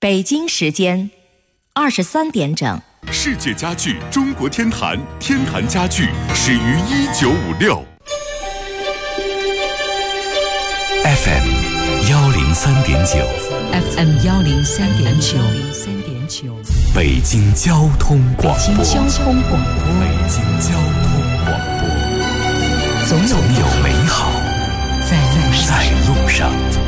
北京时间23点整。 世界家具中国天坛，天坛家具始于1956。 FM 103.9 FM 103.9 北京交通广播。 北京交通广播。总有美好在路上。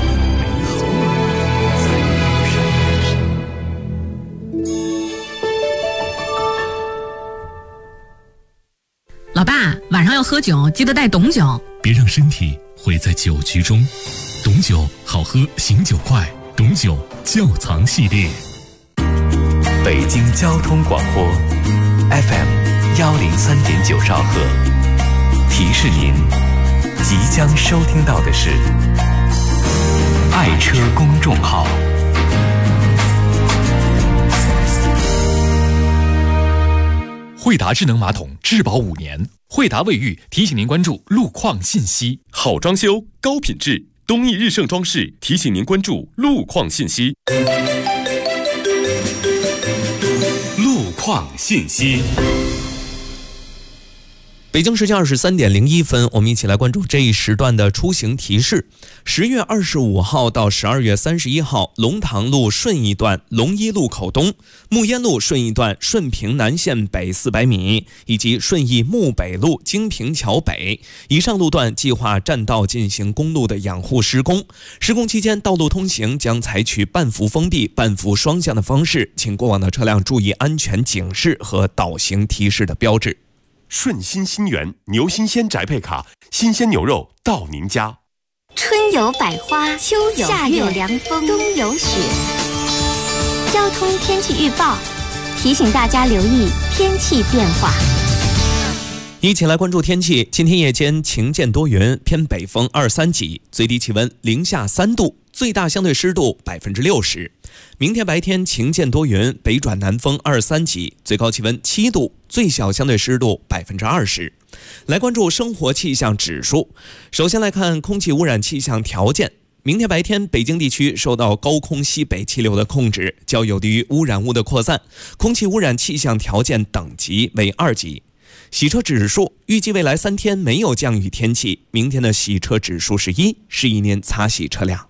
老爸，晚上要喝酒，记得带董酒， 别让身体毁在酒局中。董酒好喝，醒酒快，董酒窖藏系列。 北京交通广播 FM 103.9兆赫，提示您即将收听到的是爱车公众号。 惠达智能马桶质保5年，惠达卫浴提醒您关注路况信息。 好装修，高品质，东益日盛装饰提醒您关注路况信息。路况信息。 北京时间23点01分，我们一起来关注这一时段的出行提示。10月25号到12月31号，龙塘路顺义段龙一路口东、木烟路顺义段顺平南线北400米，以及顺义木北路京平桥北以上路段计划占道进行公路的养护施工。施工期间，道路通行将采取半幅封闭、半幅双向的方式，请过往的车辆注意安全警示和导行提示的标志。 顺心新源牛新鲜宅配卡，新鲜牛肉到您家。 春有百花，秋有夏有凉风，冬有雪。交通天气预报提醒大家留意天气变化。 一起来关注天气。今天夜间晴间多云，偏北风2、3级，最低气温零下3度，最大相对湿度60%。明天白天晴间多云，北转南风2、3级，最高气温7度，最小相对湿度20%。来关注生活气象指数。首先来看空气污染气象条件。明天白天，北京地区受到高空西北气流的控制，较有利于污染物的扩散，空气污染气象条件等级为2级。洗车指数预计未来3天没有降雨天气，明天的洗车指数是1，是一年擦洗车辆。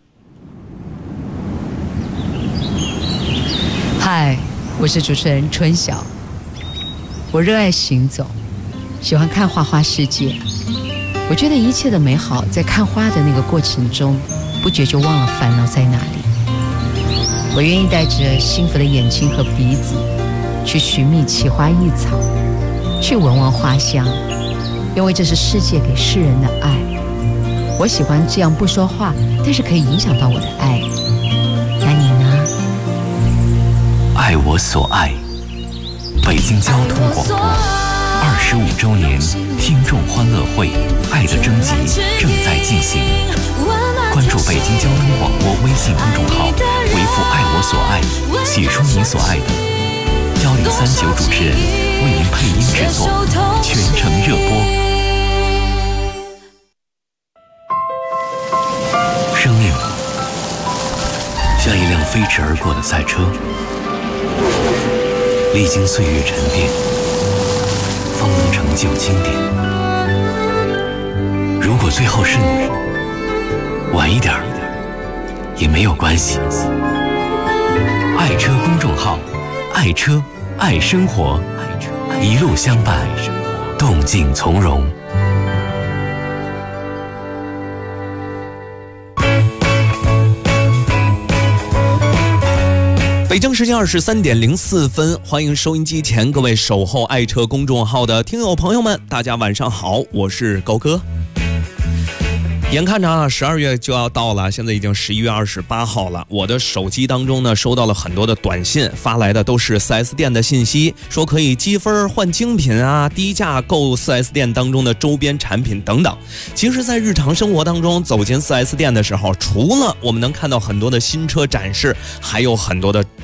嗨，我是主持人春晓。我热爱行走，喜欢看花花世界。我觉得一切的美好在看花的那个过程中，不觉就忘了烦恼在哪里。我愿意带着幸福的眼睛和鼻子，去寻觅奇花异草，去闻闻花香，因为这是世界给世人的爱。我喜欢这样不说话，但是可以影响到我的爱。那你呢？ 爱我所爱，北京交通广播25周年听众欢乐会爱的征集正在进行。关注北京交通广播微信公众号，回复爱我所爱，写出你所爱的，1039主持人为您配音制作，全程热播。生命像一辆飞驰而过的赛车，历经岁月沉淀，方能成就经典。如果最后是你，晚一点也没有关系。爱车公众号，爱车爱生活，一路相伴，动静从容。 北京时间23点04分，欢迎收音机前各位守候爱车公众号的听友朋友们，大家晚上好，我是高哥。眼看着12月就要到了，现在已经11月28号了。我的手机当中呢，收到了很多的短信，发来的都是 4S 店的信息，说可以积分换精品啊，低价购 4S 店当中的周边产品等等。其实在日常生活当中，走进 4S 店的时候，除了我们能看到很多的新车展示，还有很多的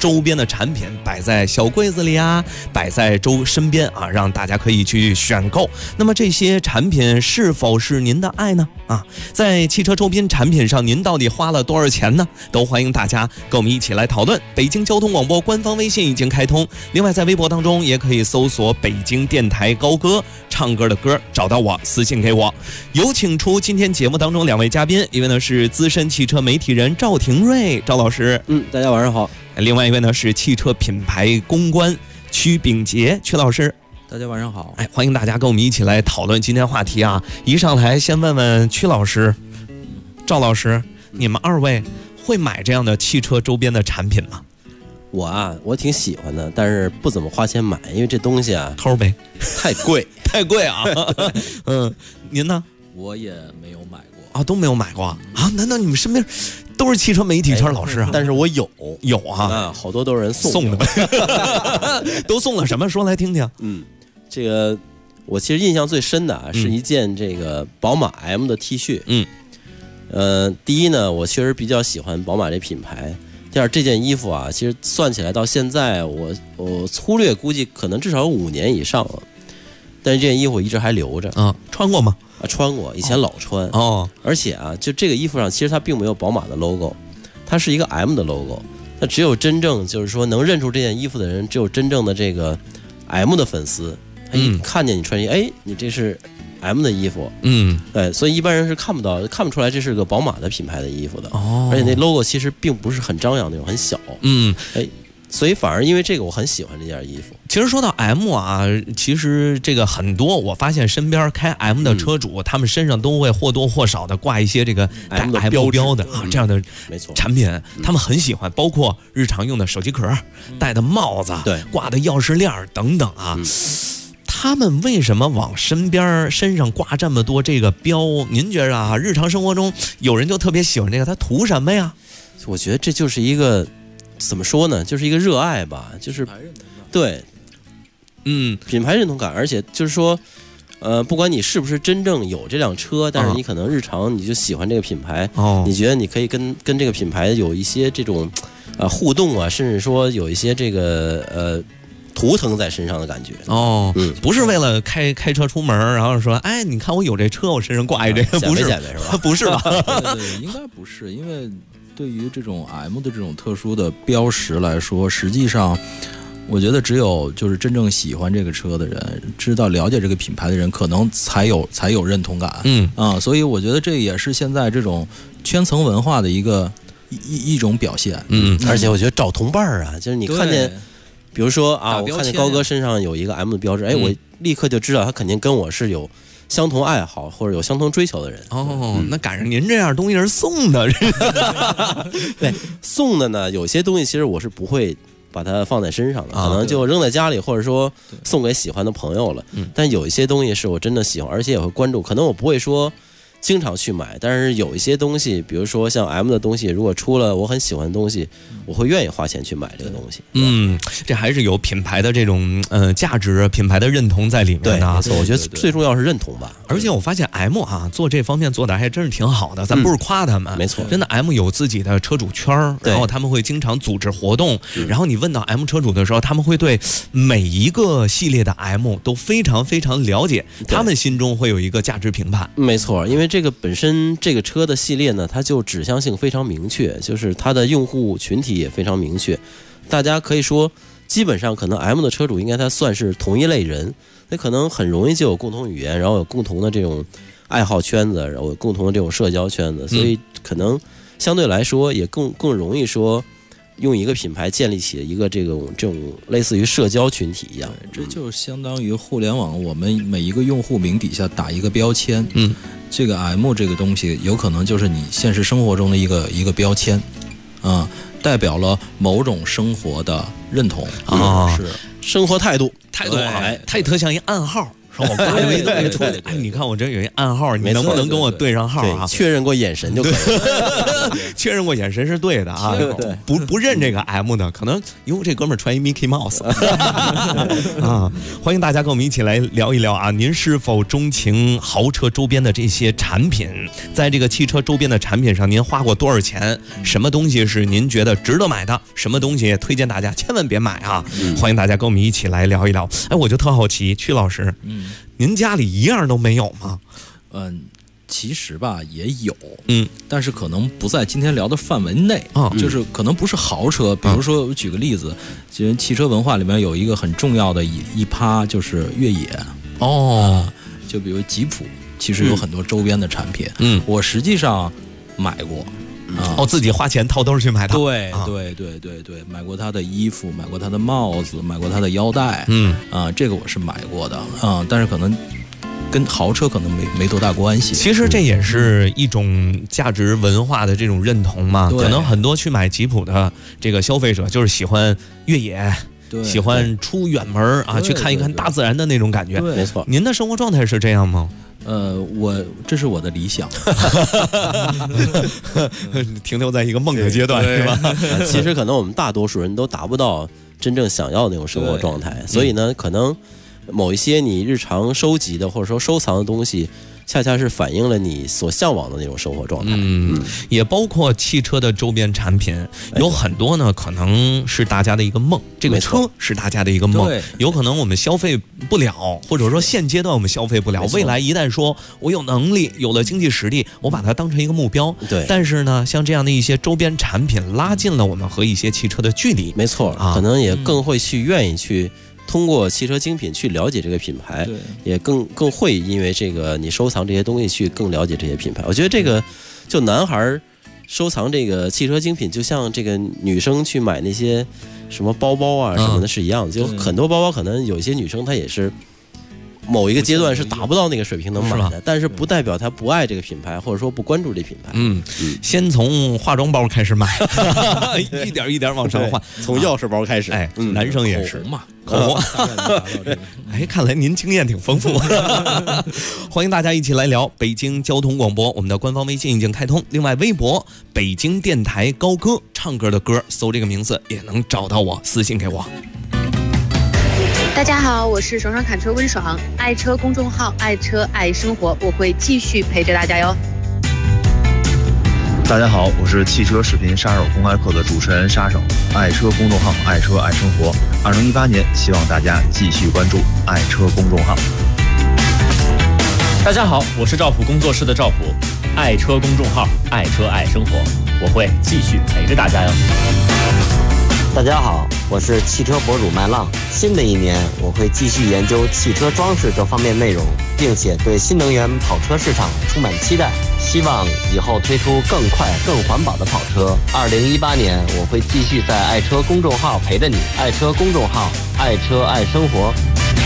周边的产品摆在小柜子里啊，摆在身边啊，让大家可以去选购。那么这些产品是否是您的爱呢？啊，在汽车周边产品上，您到底花了多少钱呢？都欢迎大家跟我们一起来讨论。北京交通广播官方微信已经开通，另外在微博当中也可以搜索北京电台高歌，唱歌的歌，找到我私信给我。有请出今天节目当中2位嘉宾，一位呢是资深汽车媒体人赵廷瑞赵老师， 大家晚上好。 另外一位呢是汽车品牌公关曲秉杰曲老师， 大家晚上好。 欢迎大家跟我们一起来讨论今天话题啊！一上台先问问曲老师、赵老师，你们2位会买这样的汽车周边的产品吗？ 我挺喜欢的，但是不怎么花钱买，因为这东西啊， 抠呗， 太贵， 太贵啊！您呢？ 我也没有买过啊，都没有买过啊？难道你们身边都是汽车媒体圈老师啊？ 但是我有啊， 好多都是人送的，都送了什么？说来听听。 这个我其实印象最深的是一件这个宝马 M 的 T 恤。第一呢，我确实比较喜欢宝马这品牌。第二，这件衣服啊，其实算起来到现在，我粗略估计可能至少有5年以上了。但是这件衣服我一直还留着啊，穿过吗？ 穿过，以前老穿哦。 而且啊，就这个衣服上，其实它并没有宝马的 logo， 它是一个 M 的 logo。那只有真正就是说能认出这件衣服的人，只有真正的这个 M 的粉丝。他一看见你穿你这是 M 的衣服，所以一般人是看不出来这是个宝马的品牌的衣服的。而且那 logo 其实并不是很张扬那种，很小。所以反而因为这个我很喜欢这件衣服。 其实说到 M 啊，其实这个很多我发现身边开 M 的车主，他们身上都会或多或少的挂一些这个带 M 标的这样的产品，他们很喜欢，包括日常用的手机壳、戴的帽子、挂的钥匙链等等啊。他们为什么往身上挂这么多这个标？您觉着啊，日常生活中有人就特别喜欢这个，他图什么呀？ 我觉得这就是一个怎么说呢，就是一个热爱吧，就是对，品牌认同感，而且就是说，不管你是不是真正有这辆车，但是你可能日常你就喜欢这个品牌，你觉得你可以跟这个品牌有一些这种互动啊，甚至说有一些这个图腾在身上的感觉不是为了开车出门，然后说你看我有这车，我身上挂一这个，不是是吧？ 不是吧？ 对，应该不是，因为对于这种 M 的这种特殊的标识来说，实际上我觉得只有就是真正喜欢这个车的人，了解这个品牌的人，可能才有认同感。所以我觉得这也是现在这种圈层文化的一种表现。 而且我觉得找同伴啊，就是你看见。比如说我看见高哥身上有一个 M 的标志，我立刻就知道他肯定跟我是有相同爱好或者有相同追求的人。 那赶上您这样东西是送的。 对，送的呢，有些东西其实我是不会把它放在身上的，可能就扔在家里，或者说送给喜欢的朋友了。但有一些东西是我真的喜欢，而且也会关注，可能我不会说经常去买，但是有一些东西，比如说像 M 的东西，如果出了我很喜欢的东西，我会愿意花钱去买这个东西。 这还是有品牌的这种价值、品牌的认同在里面的。 对，没错，我觉得最重要是认同吧。 而且我发现 M 做这方面做的还真是挺好的，咱不是夸他们， 没错， 真的 M 有自己的车主圈，然后他们会经常组织活动，然后你问到 M 车主的时候，他们会对每一个系列的 M 都非常非常了解，他们心中会有一个价值评判。 没错，因为这个本身这个车的系列呢，它就指向性非常明确，就是它的用户群体也非常明确。大家可以说，基本上可能 M 的车主应该它算是同一类人，那可能很容易就有共同语言，然后有共同的这种爱好圈子，然后有共同的这种社交圈子，所以可能相对来说也更容易说用一个品牌建立起一个这种类似于社交群体一样。 这就相当于互联网，我们每一个用户名底下打一个标签。这个 M 这个东西有可能就是你现实生活中的一个标签代表了某种生活的认同是生活态度， 它也特像一暗号。 说我挂了一东西出来，哎，你看我这有一暗号，你能不能跟我对上号啊？ 确认过眼神就可以了。 确认过眼神是对的啊，不认这个 M 的，可能哟这哥们儿穿一 Mickey Mouse 啊。欢迎大家跟我们一起来聊一聊啊，您是否钟情豪车周边的这些产品？在这个汽车周边的产品上，您花过多少钱？什么东西是您觉得值得买的？什么东西推荐大家千万别买啊？欢迎大家跟我们一起来聊一聊。哎，我就特好奇，曲老师，您家里一样都没有吗？ 其实吧也有，但是可能不在今天聊的范围内啊，就是可能不是豪车。比如说，我举个例子，其实汽车文化里面有一个很重要的一趴就是越野就比如吉普，其实有很多周边的产品，我实际上买过。 自己花钱掏兜去买它。 对，买过他的衣服，买过他的帽子，买过他的腰带，这个我是买过的但是可能跟豪车可能没多大关系。 其实这也是一种价值文化的这种认同嘛。可能很多去买吉普的这个消费者就是喜欢越野，喜欢出远门啊，去看一看大自然的那种感觉。 没错。 您的生活状态是这样吗？ 这是我的理想， 停留在一个梦的阶段是吧？ 其实可能我们大多数人都达不到真正想要的那种生活状态，所以呢，可能某一些你日常收集的或者说收藏的东西，恰恰是反映了你所向往的那种生活状态。 也包括汽车的周边产品，有很多呢，可能是大家的一个梦。这个车是大家的一个梦，有可能我们消费不了，或者说现阶段我们消费不了。未来一旦说我有能力，有了经济实力，我把它当成一个目标。 对。 但是呢，像这样的一些周边产品，拉近了我们和一些汽车的距离。 没错，可能也更会愿意去通过汽车精品去了解这个品牌，也更会因为这个你收藏这些东西去更了解这些品牌。我觉得这个就男孩收藏这个汽车精品，就像这个女生去买那些什么包包啊什么的是一样的。就很多包包可能有一些女生她也是某一个阶段是达不到那个水平能买的，但是不代表她不爱这个品牌，或者说不关注这品牌。 先从化妆包开始买，一点一点往上换， 从钥匙包开始。 男生也是口红。 看来您经验挺丰富。欢迎大家一起来聊北京交通广播，我们的官方微信已经开通，另外微博北京电台高歌，唱歌的歌，搜这个名字也能找到我，私信给我。 大家好，我是爽爽侃车温爽，爱车公众号爱车爱生活，我会继续陪着大家哟。 大家好，我是汽车视频杀手公开课的主持人杀手，爱车公众号爱车爱生活。2018年，希望大家继续关注爱车公众号。 大家好，我是赵普工作室的赵普，爱车公众号爱车爱生活，我会继续陪着大家哟。 大家好，我是汽车博主麦浪。新的一年，我会继续研究汽车装饰这方面内容，并且对新能源跑车市场充满期待，希望以后推出更快、更环保的跑车。2018年，我会继续在爱车公众号陪着你，爱车公众号，爱车爱生活。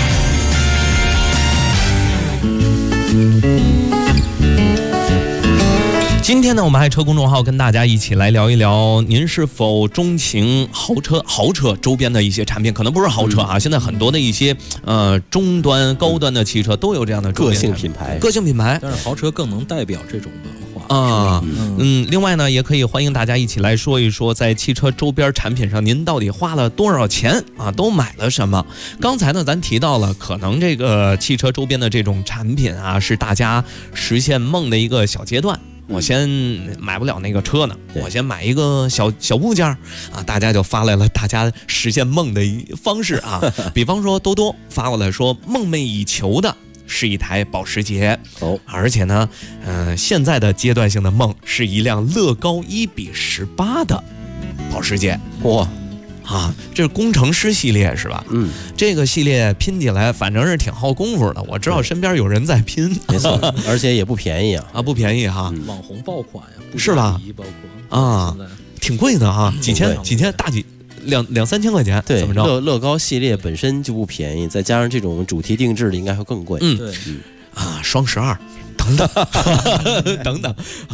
今天呢，我们爱车公众号跟大家一起来聊一聊，您是否钟情豪车周边的一些产品？可能不是豪车啊，现在很多的一些中端、高端的汽车都有这样的个性品牌。 但是豪车更能代表这种文化啊。另外呢，也可以欢迎大家一起来说一说，在汽车周边产品上，您到底花了多少钱啊？都买了什么？刚才呢，咱提到了，可能这个汽车周边的这种产品啊，是大家实现梦的一个小阶段。我先买不了那个车呢，我先买一个小物件啊，大家就发来了大家实现梦的方式啊。比方说多多发过来说，梦寐以求的是一台保时捷而且呢，现在的阶段性的梦是一辆乐高1:18的保时捷。 哇！ 这是工程师系列是吧？这个系列拼起来反正是挺耗功夫的。我知道身边有人在拼， 没错，而且也不便宜啊， 不便宜哈。 网红爆款呀， 是吧？ 包括挺贵的啊，几千两三千块钱。 对， 怎么着？ 乐高系列本身就不便宜，再加上这种主题定制的，应该会更贵。 对， 双12。等等啊，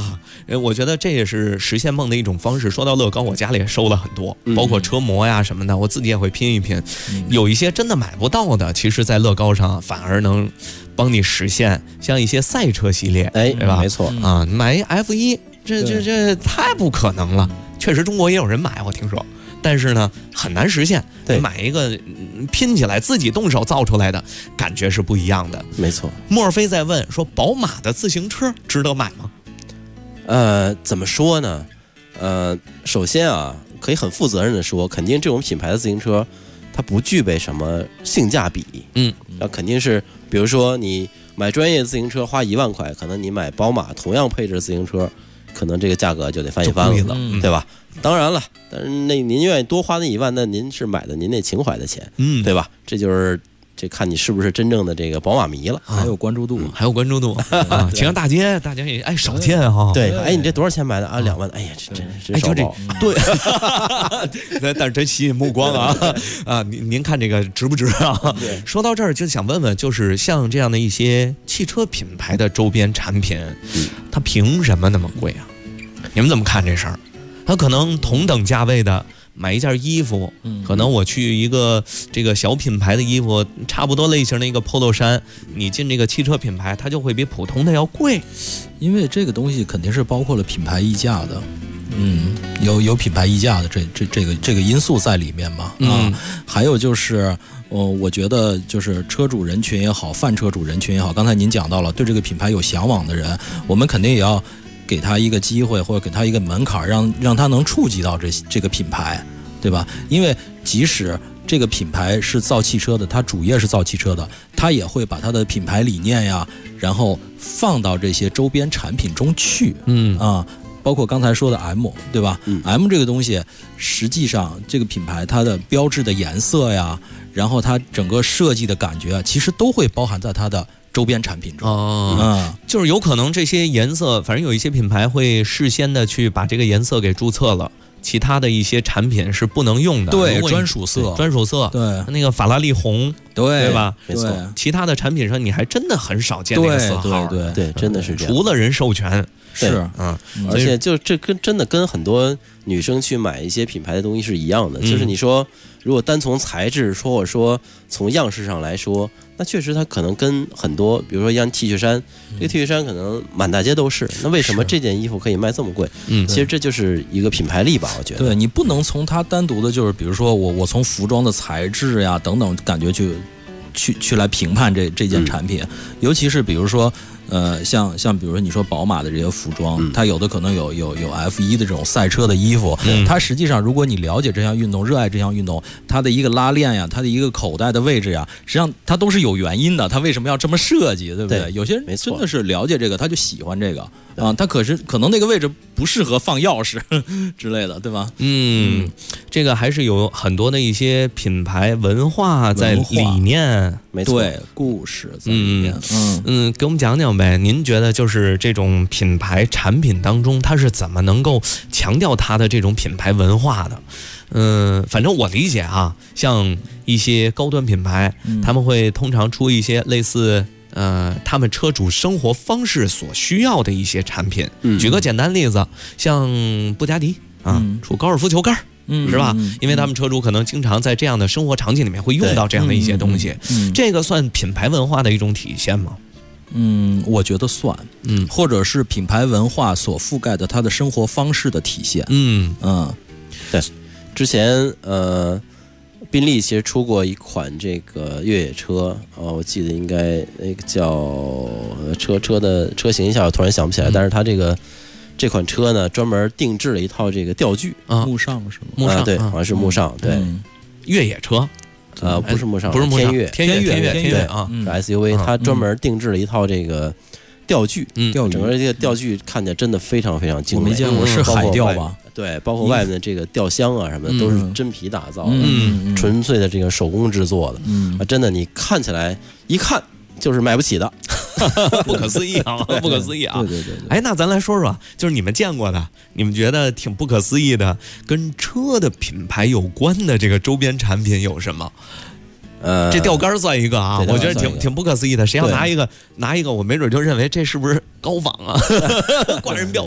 我觉得这也是实现梦的一种方式。说到乐高，我家里也收了很多，包括车模呀什么的，我自己也会拼一拼。有一些真的买不到的，其实在乐高上反而能帮你实现，像一些赛车系列，对吧？ 没错啊，买 F1，这太不可能了。确实，中国也有人买，我听说。但是呢，很难实现。 对， 买一个拼起来自己动手造出来的感觉是不一样的。 没错。 莫非在问说，宝马的自行车值得买吗？ 怎么说呢？首先啊，可以很负责任的说，肯定这种品牌的自行车，它不具备什么性价比。那肯定是，比如说你买专业的自行车花1万块，可能你买宝马同样配置的自行车，可能这个价格就得翻一番了，对吧？当然了，但是您愿意多花那1万，那您是买的您那情怀的钱，对吧？这就是这看你是不是真正的这个宝马迷了， 还有关注度， 还有关注度啊！骑上大街，大家也爱少见哈。 对，哎，你这多少钱买的啊？2万，哎呀，这真少宝。 对，但是真吸引目光啊！您看这个值不值啊？说到这儿，就想问问，就是像这样的一些汽车品牌的周边产品，它凭什么那么贵啊？你们怎么看这事儿？它可能同等价位的买一件衣服，可能我去一个这个小品牌的衣服，差不多类型的一个 polo 衫，你进这个汽车品牌，它就会比普通的要贵， 因为这个东西肯定是包括了品牌溢价的。有品牌溢价的这个因素在里面嘛。还有就是我觉得就是车主人群也好，泛车主人群也好，刚才您讲到了，对这个品牌有向往的人，我们肯定也要给他一个机会，或者给他一个门槛，让他能触及到这个品牌，对吧？因为即使这个品牌是造汽车的，它主业是造汽车的，它也会把它的品牌理念呀，然后放到这些周边产品中去。包括刚才说的 M， 对吧？M 这个东西，实际上这个品牌它的标志的颜色呀，然后它整个设计的感觉啊，其实都会包含在它的周边产品中。 就是有可能这些颜色，反正有一些品牌会事先的去把这个颜色给注册了，其他的一些产品是不能用的。 对，专属色。 对，那个法拉利红，对吧？ 没错。 其他的产品上你还真的很少见那个色号。 对，真的是这样。 除了人授权。 是， 而且就这真的跟很多女生去买一些品牌的东西是一样的，就是你说如果单从材质或者说从样式上来说，那确实它可能跟很多，比如说像 T 恤衫，这个 T 恤衫可能满大街都是，那为什么这件衣服可以卖这么贵？其实这就是一个品牌力吧，我觉得。 对，你不能从它单独的，就是比如说我从服装的材质呀等等感觉去来评判这件产品，尤其是比如说。像比如说你说宝马的这些服装，它有的可能有 F1 的这种赛车的衣服，它实际上如果你了解这项运动，热爱这项运动，它的一个拉链呀，它的一个口袋的位置呀，实际上它都是有原因的，它为什么要这么设计，对不对？有些人真的是了解这个，他就喜欢这个啊，他可能那个位置不适合放钥匙之类的，对吧？ 这个还是有很多的一些品牌文化在里面， 没错， 对，故事在里面。 给我们讲讲呗。您觉得就是这种品牌产品当中，它是怎么能够强调它的这种品牌文化的？反正我理解啊，像一些高端品牌，他们会通常出一些类似他们车主生活方式所需要的一些产品。举个简单例子，像布加迪出高尔夫球杆。是吧？因为他们车主可能经常在这样的生活场景里面会用到这样的一些东西，这个算品牌文化的一种体现吗？ 我觉得算，或者是品牌文化所覆盖的他的生活方式的体现。 对，之前宾利其实出过一款这个越野车，我记得应该那个叫车的车型一下我突然想不起来，但是它这款车呢，专门定制了一套这个吊具木上是吗？ 木上对，好像是木上，对， 越野车。 不是木上， 不是木上，天越啊，是 SUV，它专门定制了一套这个吊具，整个这个吊具看起来真的非常非常精美。 我没见过，是海吊吧？ 对，包括外面的这个吊箱啊什么的，都是真皮打造的，纯粹的这个手工制作的，真的你看起来一看就是买不起的。 不可思议啊！不可思议啊！ 对。 哎，那咱来说说，就是你们见过的，你们觉得挺不可思议的，跟车的品牌有关的这个周边产品有什么？这吊杆算一个啊，我觉得挺不可思议的。谁要拿一个，我没准就认为这是不是高仿啊？挂人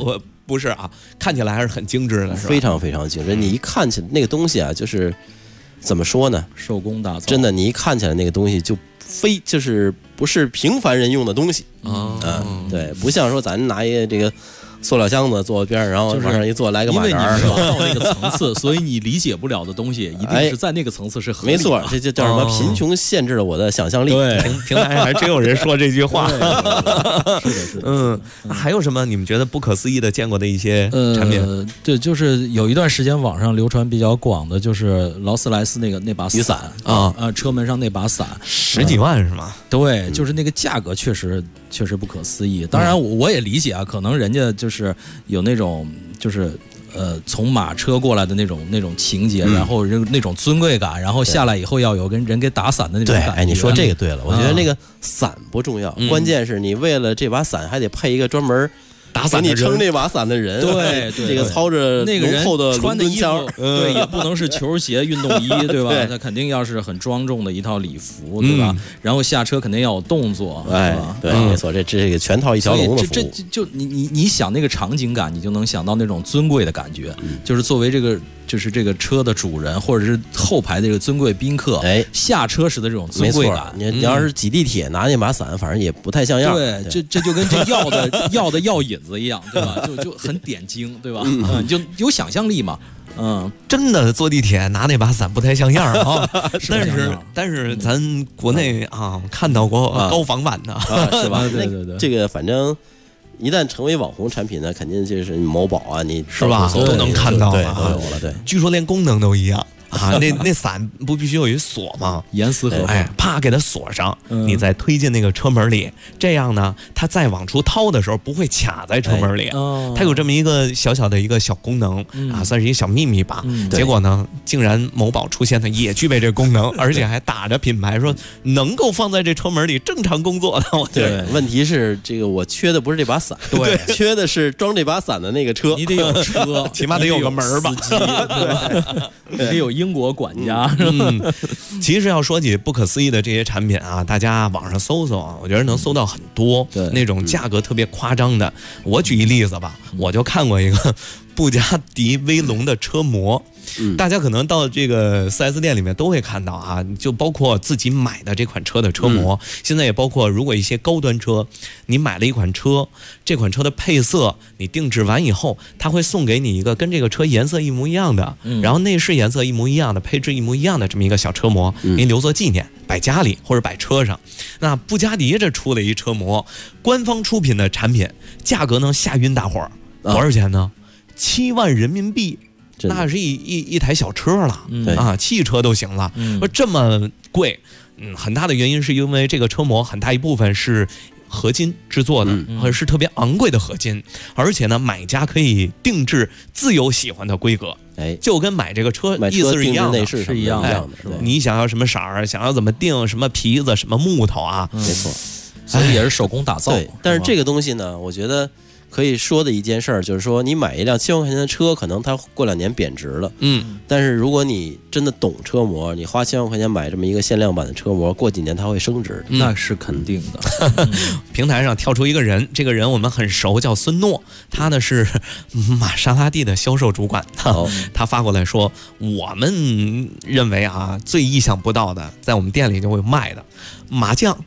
不是啊，看起来还是很精致的，是吧？ 非常非常精致。你一看起来那个东西啊，就是怎么说呢？ 手工打造， 真的，你一看起来那个东西就就是不是平凡人用的东西对，不像说咱拿一个这个塑料箱子坐边上，然后往上一坐来个马扎， 是吧？到那个层次，所以你理解不了的东西，一定是在那个层次是合理的。 没错，这就叫什么？贫穷限制了我的想象力。 对，平台上还真有人说这句话。 是的，是的。 还有什么你们觉得不可思议的见过的一些产品？ 对，就是有一段时间网上流传比较广的，就是劳斯莱斯那把伞车门上那把伞 ，10几万是吗？ 对，就是那个价格确实不可思议。当然我也理解啊，可能人家就是有那种就是从马车过来的那种情节，然后那种尊贵感，然后下来以后要有跟人给打伞的那种感觉。 对，你说这个对了，我觉得那个伞不重要，关键是你为了这把伞还得配一个专门打伞给你撑这把伞的人， 对， 这个操着那个人浓厚的穿的衣服，对，也不能是球鞋、运动衣，对吧？他肯定要是很庄重的一套礼服，对吧？然后下车肯定要有动作， 对，没错，这个全套一条龙的服务。 这就你想那个场景感，你就能想到那种尊贵的感觉，就是作为这个。就是这个车的主人，或者是后排的这个尊贵宾客，下车时的这种尊贵感。 你要是挤地铁拿那把伞，反正也不太像样。 对，这就跟这药引子一样，对吧？就很点睛，对吧？你就有想象力嘛。 真的坐地铁拿那把伞不太像样啊。但是咱国内啊看到过高仿版的， 是吧？ 对， 这个反正。一旦成为网红产品呢，肯定就是某宝啊，你是吧？都能看到对，都有了。对， 据说连功能都一样啊。那伞不必须有一锁吗？ 严丝合缝， 啪给它锁上，你再推进那个车门里，这样呢，它再往出掏的时候不会卡在车门里。它有这么一个小小的一个小功能啊，算是一个小秘密吧。结果呢，竟然某宝出现的也具备这功能，而且还打着品牌说能够放在这车门里正常工作的。 对，问题是这个我缺的不是这把伞，对，缺的是装这把伞的那个车。 你得有车， 起码得有个门吧？ 对，得有英国管家。 其实要说起不可思议的这些产品啊，大家网上搜搜啊，我觉得能搜到很多那种价格特别夸张的。我举一例子吧，我就看过一个布加迪威龙的车模。大家可能到这个 4S 店里面都会看到啊，就包括自己买的这款车的车模，现在也包括如果一些高端车，你买了一款车，这款车的配色你定制完以后，他会送给你一个跟这个车颜色一模一样的，然后内饰颜色一模一样的，配置一模一样的这么一个小车模，您留作纪念，摆家里或者摆车上。那布加迪这出了一车模，官方出品的产品，价格能吓晕大伙儿，多少钱呢？7万人民币。那是一台小车了，汽车都行了。说这么贵，很大的原因是因为这个车模很大一部分是合金制作的，是特别昂贵的合金，而且呢，买家可以定制自由喜欢的规格，就跟买这个车意思是一样的， 是一样的。 你想要什么色儿，想要怎么定，什么皮子，什么木头啊， 没错， 所以也是手工打造。 对，但是这个东西呢，我觉得。可以说的一件事儿就是说，你买一辆7万块钱的车，可能它过2年贬值了。但是如果你真的懂车模，你花7万块钱买这么一个限量版的车模，过几年它会升值。 那是肯定的。 平台上跳出一个人，这个人我们很熟，叫孙诺，他呢是玛莎拉蒂的销售主管。他发过来说，我们认为啊，最意想不到的，在我们店里就会卖的麻将。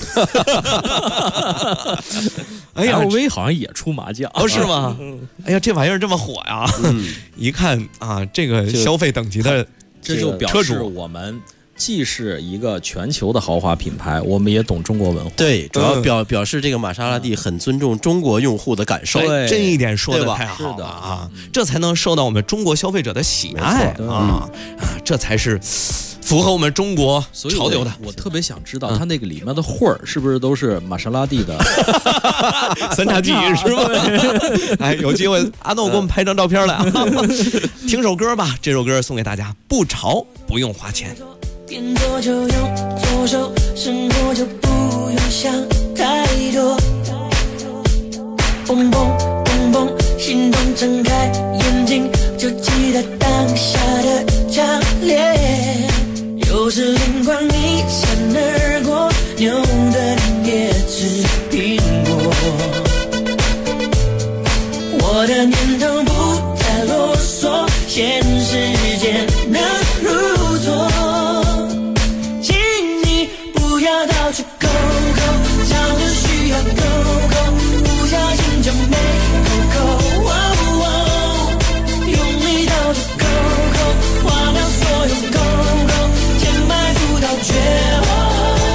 哎呀 ，LV 好像也出麻将， 是吗？哎呀，这玩意儿这么火呀！一看啊，这个消费等级的， 这就表示我们既是一个全球的豪华品牌，我们也懂中国文化。 对，主要表示这个玛莎拉蒂很尊重中国用户的感受。 这一点说的太好了啊！这才能受到我们中国消费者的喜爱啊！这才是。符合我们中国潮流的。 我特别想知道它那个里面的画儿是不是都是玛莎拉蒂的三叉戟是吧？哎，有机会阿诺给我们拍张照片来。听首歌吧，这首歌送给大家，不潮不用花钱。 点左就用左手，生活就不用想太多。蹦蹦蹦蹦，心动睁开眼睛，就记得当下的强烈。有时灵光一闪而过，牛顿也吃苹果。我我的念头不再啰嗦，现实间能如昨。请你不要到处勾勾，找着需要勾勾，不小心就没勾勾。用力到处勾勾，忘掉所有勾勾，填埋不到绝望。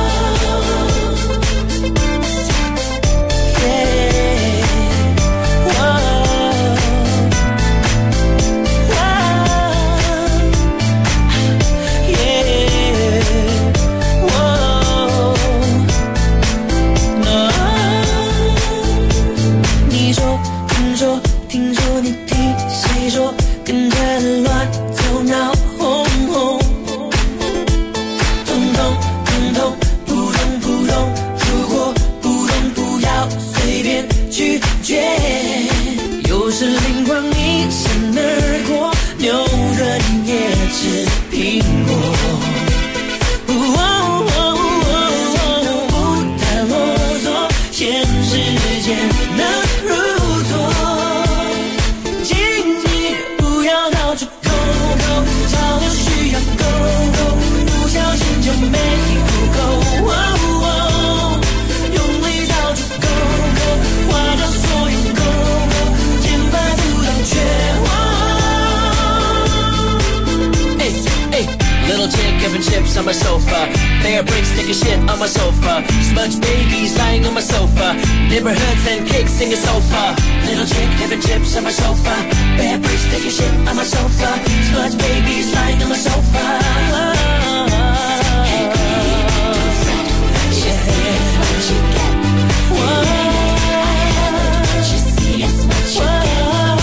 On my sofa, bear bricks, take a shit on my sofa. Smudge babies lying on my sofa. Neighborhoods and cakes singing sofa. Little chick having chips on my sofa. Bear bricks, take a shit on my sofa. Smudge babies lying on my sofa. Hey, girlfriend, what you see is what you get. What you see is what you get.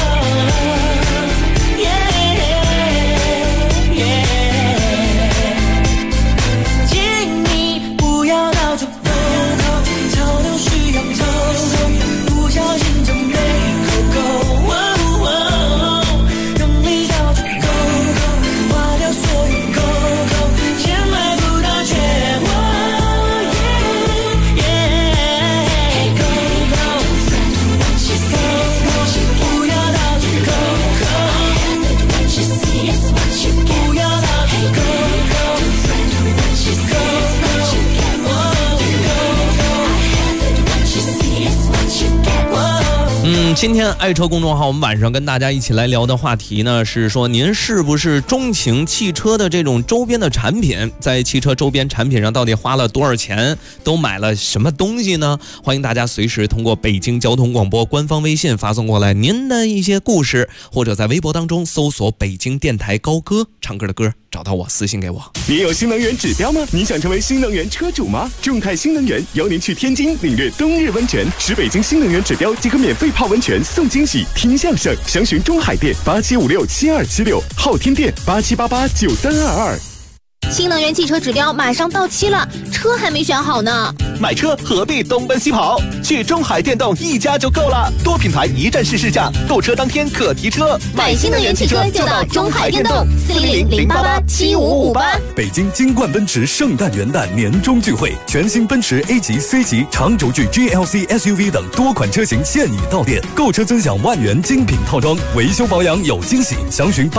今天爱车公众号我们晚上跟大家一起来聊的话题呢，是说您是不是钟情汽车的这种周边的产品，在汽车周边产品上到底花了多少钱，都买了什么东西呢？欢迎大家随时通过北京交通广播官方微信发送过来您的一些故事，或者在微博当中搜索北京电台高歌唱歌的歌，找到我私信给我。 你有新能源指标吗？你想成为新能源车主吗？众泰新能源邀您去天津领略冬日温泉，使北京新能源指标即可免费泡温泉送惊喜听相声，详询中海店87567276，昊天店87889322。 新能源汽车指标马上到期了，车还没选好呢。 买车何必东奔西跑？去中海电动一家就够了，多品牌一站式试驾，购车当天可提车。 买新能源汽车就到中海电动，400-088-7558。 北京金冠奔驰圣诞元旦年终聚会，全新奔驰 A 级、C 级、长轴距 GLC SUV 等多款车型现已到店，购车尊享万元精品套装，维修保养有惊喜，详询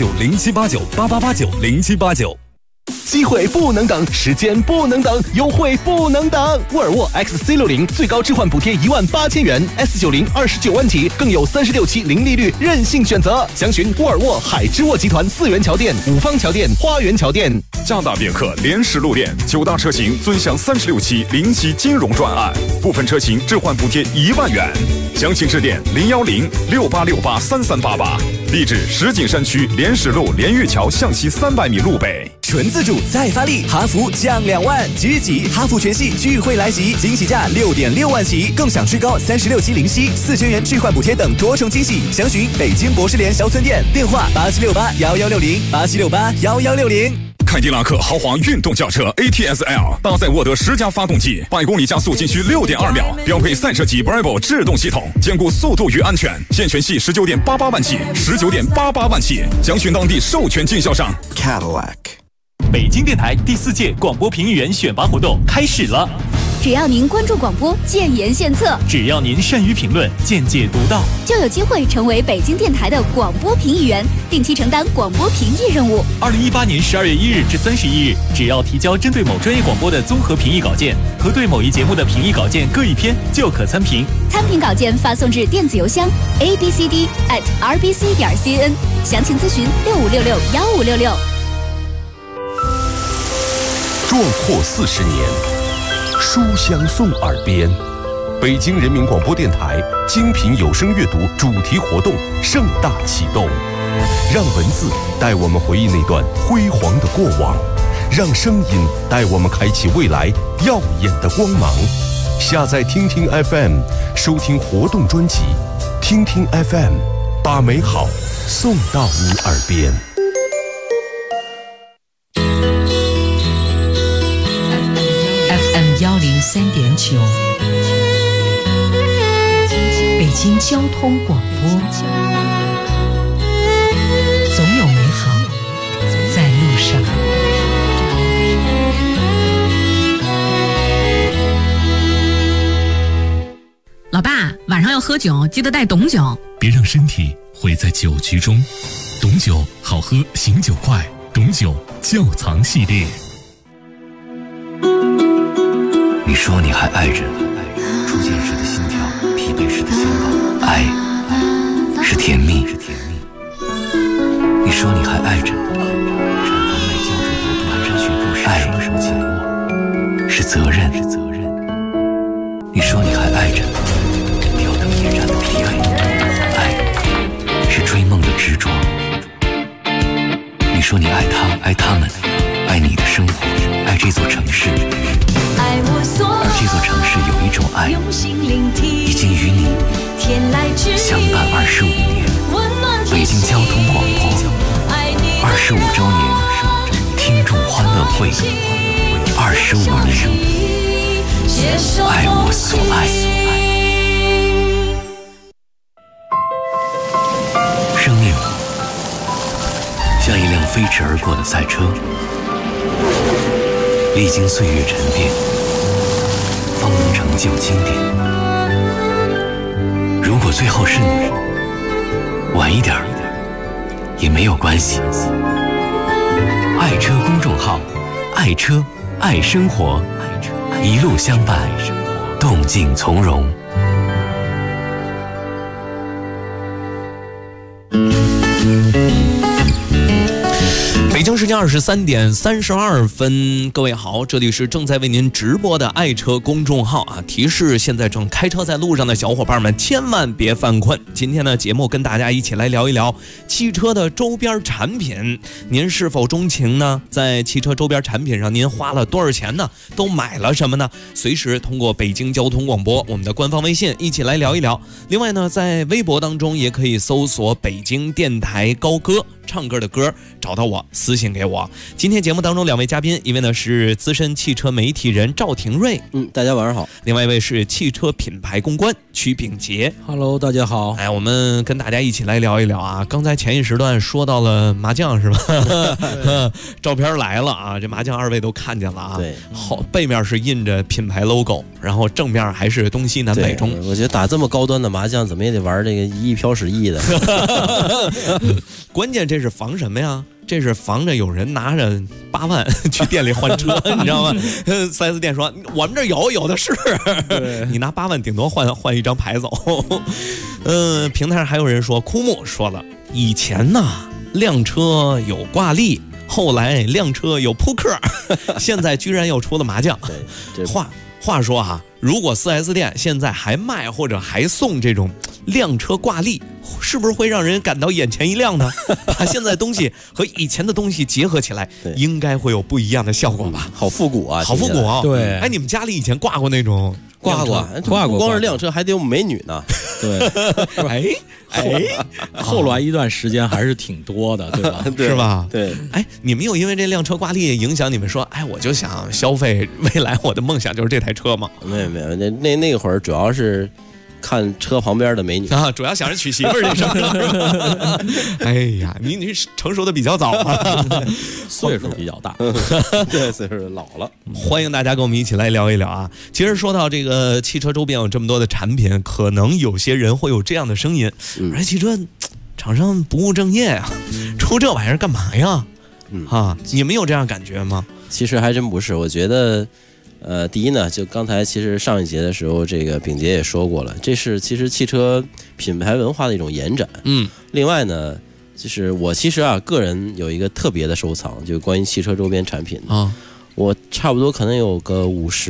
8889078988890789。 机会不能等，时间不能等，优惠不能等。沃尔沃 XC60 最高置换补贴18000元 ，S90 29万起，更有36期零利率任性选择。详询沃尔沃海之沃集团4元桥店、五方桥店、花园桥店。 加大别克联实路店9大车型尊享36期零息金融专案，部分车型置换补贴1万元。详情致电01068683388，地址石景山区联实路连玉桥向西300米路北。 纯自主再发力，哈弗降2万，即日起哈弗全系聚会来袭，惊喜价6.6万起，更享最高36期零息、4000元置换补贴等多重惊喜。详询北京博士联小村店，电话8768116087681160。 凯迪拉克豪华运动轿车 ATS-L 搭载沃德10加发动机，100公里加速仅需6.2秒，标配赛车级 Bravo 制动系统，兼顾速度与安全。现全系19.88万起，19.88万起，详询当地授权经销商 Cadillac。 北京电台第4届广播评议员选拔活动开始了。 只要您关注广播，建言献策， 只要您善于评论，见解独到， 就有机会成为北京电台的广播评议员，定期承担广播评议任务。 2018年12月1日至31日，只要提交针对某专业广播的综合评议稿件和对某一节目的评议稿件各一篇，就可参评。 参评稿件发送至电子邮箱 abcd@rbc.cn， 详情咨询65661566。 壮阔40年，书香送耳边。北京人民广播电台精品有声阅读主题活动盛大启动，让文字带我们回忆那段辉煌的过往，让声音带我们开启未来耀眼的光芒。下载听听 FM， 收听活动专辑，听听 FM， 把美好送到你耳边。 FM 103.9，北京交通广播，总有美好在路上。 老爸，晚上要喝酒，记得带董酒。 别让身体毁在酒局中。董酒好喝，醒酒快。董酒窖藏系列。 你说你还爱着，初见时的心跳，疲惫时的心动，爱是甜蜜。你说你还爱着，绽放美娇质朵朵，蹒跚学步时双手紧握，是责任。你说你还爱着，跳腾野战的疲惫，爱是追梦的执着。你说你爱他，爱他们，爱你的生活，爱这座城市。而这座城市有一种爱，已经与你相伴25年。北京交通广播25周年听众欢乐会，25年，爱我所爱。生命像一辆飞驰而过的赛车，历经岁月沉淀，方能成就经典。如果最后是你，晚一点也没有关系。爱车公众号，爱车爱生活，一路相伴，动静从容。 北京时间23点32分，各位好，这里是正在为您直播的爱车公众号啊。提示现在正开车在路上的小伙伴们，千万别犯困。今天的节目跟大家一起来聊一聊汽车的周边产品，您是否钟情呢？在汽车周边产品上，您花了多少钱呢？都买了什么呢？随时通过北京交通广播我们的官方微信一起来聊一聊。另外呢，在微博当中也可以搜索北京电台高歌，唱歌的歌，找到我私信给我。今天节目当中两位嘉宾，一位呢是资深汽车媒体人赵廷瑞， 大家晚上好。 另外一位是汽车品牌公关曲秉杰。 Hello， 大家好。 我们跟大家一起来聊一聊啊。刚才前一时段说到了麻将是吧？照片来了啊，这麻将二位都看见了啊。 对， 好，背面是印着品牌 logo， 然后正面还是东西南北中。 我觉得打这么高端的麻将，怎么也得玩这个一亿飘10亿的。 关键这是防什么呀？这是防着有人拿着8万去店里换车，你知道吗？4S 店说我们这有的是，你拿8万顶多换一张牌走。平台上还有人说，枯木说了，以前呢靓车有挂历，后来靓车有扑克，现在居然又出了麻将。 对， 话说啊，如果4S 店现在还卖或者还送这种靓车挂历，是不是会让人感到眼前一亮呢？把现在东西和以前的东西结合起来，应该会有不一一样的效果吧？ 好复古啊， 好复古啊！ 对， 哎，你们家里以前挂过那种？ 挂过，不光是靓车，还得有美女呢。 对，后来一段时间还是挺多的，对吧？ 是吧？ 对。 哎，你们有因为这靓车挂历影响你们说，哎，我就想消费，未来我的梦想就是这台车吗？ 没有，那会儿主要是看车旁边的美女啊，主要想着娶媳妇儿这事儿。哎呀，你成熟的比较早啊， 岁数比较大， 对，岁数老了。 欢迎大家跟我们一起来聊一聊啊。其实说到这个汽车周边有这么多的产品，可能有些人会有这样的声音，而汽车厂商不务正业呀，出这玩意儿干嘛呀？你们有这样感觉吗？ 其实还真不是，我觉得。第一呢，就刚才其实上一节的时候，这个秉杰也说过了，这是其实汽车品牌文化的一种延展。另外呢，就是我其实个人有一个特别的收藏，就关于汽车周边产品的。我差不多可能有个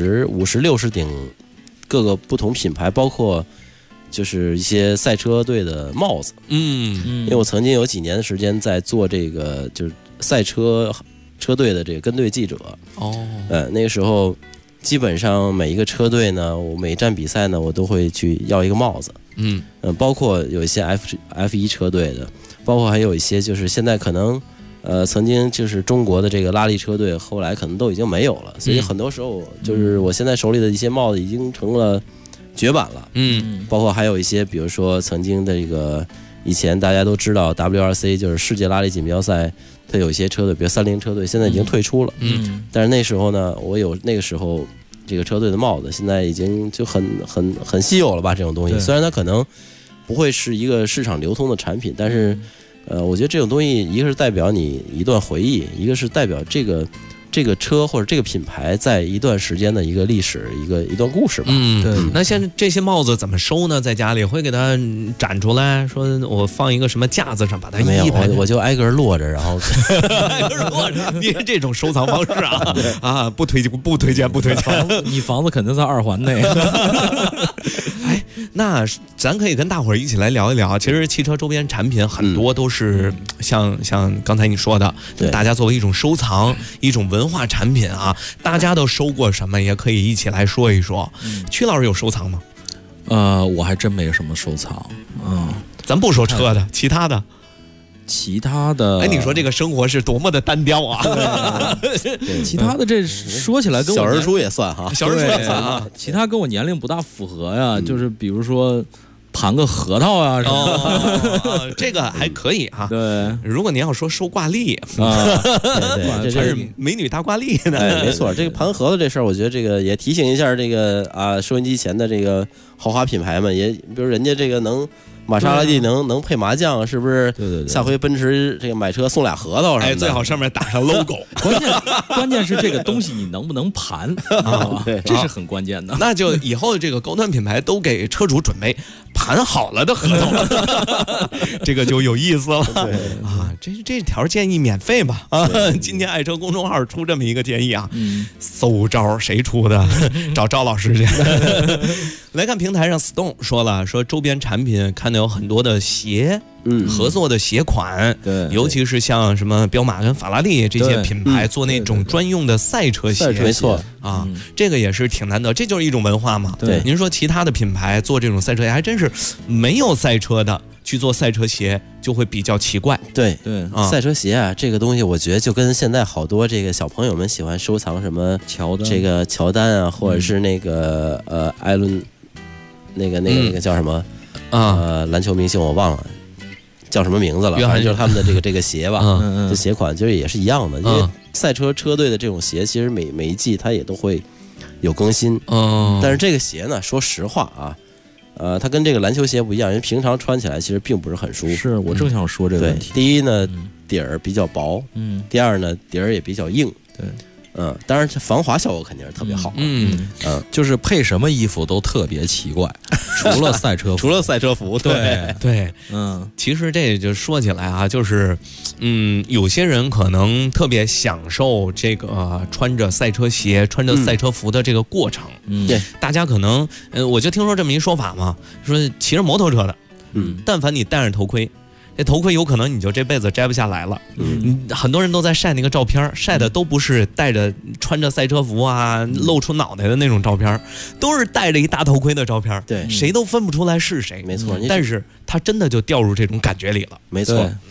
50、60顶各个不同品牌，包括就是一些赛车队的帽子。因为我曾经有几年的时间在做这个就是赛车队的这个跟队记者。那个时候。基本上每一个车队呢，我每一站比赛呢，我都会去要一个帽子。包括有一些 F1 车队的，包括还有一些就是现在可能曾经就是中国的这个拉力车队，后来可能都已经没有了，所以很多时候就是我现在手里的一些帽子已经成了绝版了。包括还有一些，比如说曾经的这个以前大家都知道 WRC 就是世界拉力锦标赛。它有一些车队，比如30车队，现在已经退出了。但是那时候呢，我有那个时候这个车队的帽子，现在已经就很稀有了吧？这种东西，虽然它可能不会是一个市场流通的产品，但是我觉得这种东西，一个是代表你一段回忆，一个是代表这个车或者这个品牌在一段时间的一个历史，一段故事吧。 对。那现在这些帽子怎么收呢？在家里会给它展出来，说我放一个什么架子上，把它没有，我就挨个落着，然后挨个落着。你这种收藏方式啊，不推荐。 你房子肯定在2环内。 哎，那咱可以跟大伙儿一起来聊一聊。其实汽车周边产品很多都是像刚才你说的，大家作为一种收藏，一种文化产品啊，大家都收过什么，也可以一起来说一说。曲老师有收藏吗？ 我还真没什么收藏。 咱不说车的，其他的。 哎， 你说这个生活是多么的单调啊！ 其他的这说起来跟我小人书也算哈， 小人书也算啊。 其他跟我年龄不大符合呀，就是比如说盘个核桃啊什么的。 这个还可以哈。 对， 如果您要说收挂历对， 这是美女大挂历呢。 哎，没错，这个盘核桃这事儿，我觉得这个也提醒一下这个收音机前的这个豪华品牌们，也比如人家这个能。玛莎拉蒂能配麻将，是不是？ 对。 下回奔驰这个买车送俩核桃什么的， 哎，最好上面打上 logo。 关键是这个东西你能不能盘啊？这是很关键的。 那就以后这个高端品牌都给车主准备盘好了的核桃，这个就有意思了啊！这条建议免费吧啊！今天爱车公众号出这么一个建议啊，馊招谁出的？找赵老师去。来看平台上 Stone 说了，说周边产品看到有很多的鞋，合作的鞋款， 对， 尤其是像什么彪马跟法拉利这些品牌做那种专用的赛车鞋， 没错啊，这个也是挺难得，这就是一种文化嘛。 对， 您说其他的品牌做这种赛车鞋，还真是没有赛车的去做赛车鞋就会比较奇怪。 对，赛车鞋啊，这个东西我觉得就跟现在好多这个小朋友们喜欢收藏什么这个乔丹啊，或者是那个艾伦。那个叫什么篮球明星我忘了叫什么名字了，反正就是他们的这个鞋吧，这鞋款其实也是一样的，因为赛车车队的这种鞋，其实每一季它也都会有更新。但是这个鞋呢，说实话啊，它跟这个篮球鞋不一样，因为平常穿起来其实并不是很舒服。 是我正想说这个问题。 第一呢，底儿比较薄，第二呢，底儿也比较硬。 对。 当然防滑效果肯定是特别好。 就是配什么衣服都特别奇怪，除了赛车服， 对，其实这就说起来啊，就是有些人可能特别享受这个穿着赛车鞋、穿着赛车服的这个过程。 对， 大家可能我就听说这么一说法嘛，说骑着摩托车的，但凡你戴上头盔。这头盔有可能你就这辈子摘不下来了。很多人都在晒那个照片，晒的都不是戴着穿着赛车服啊露出脑袋的那种照片，都是戴着一大头盔的照片。 对， 谁都分不出来是谁。 没错， 但是他真的就掉入这种感觉里了。 没错。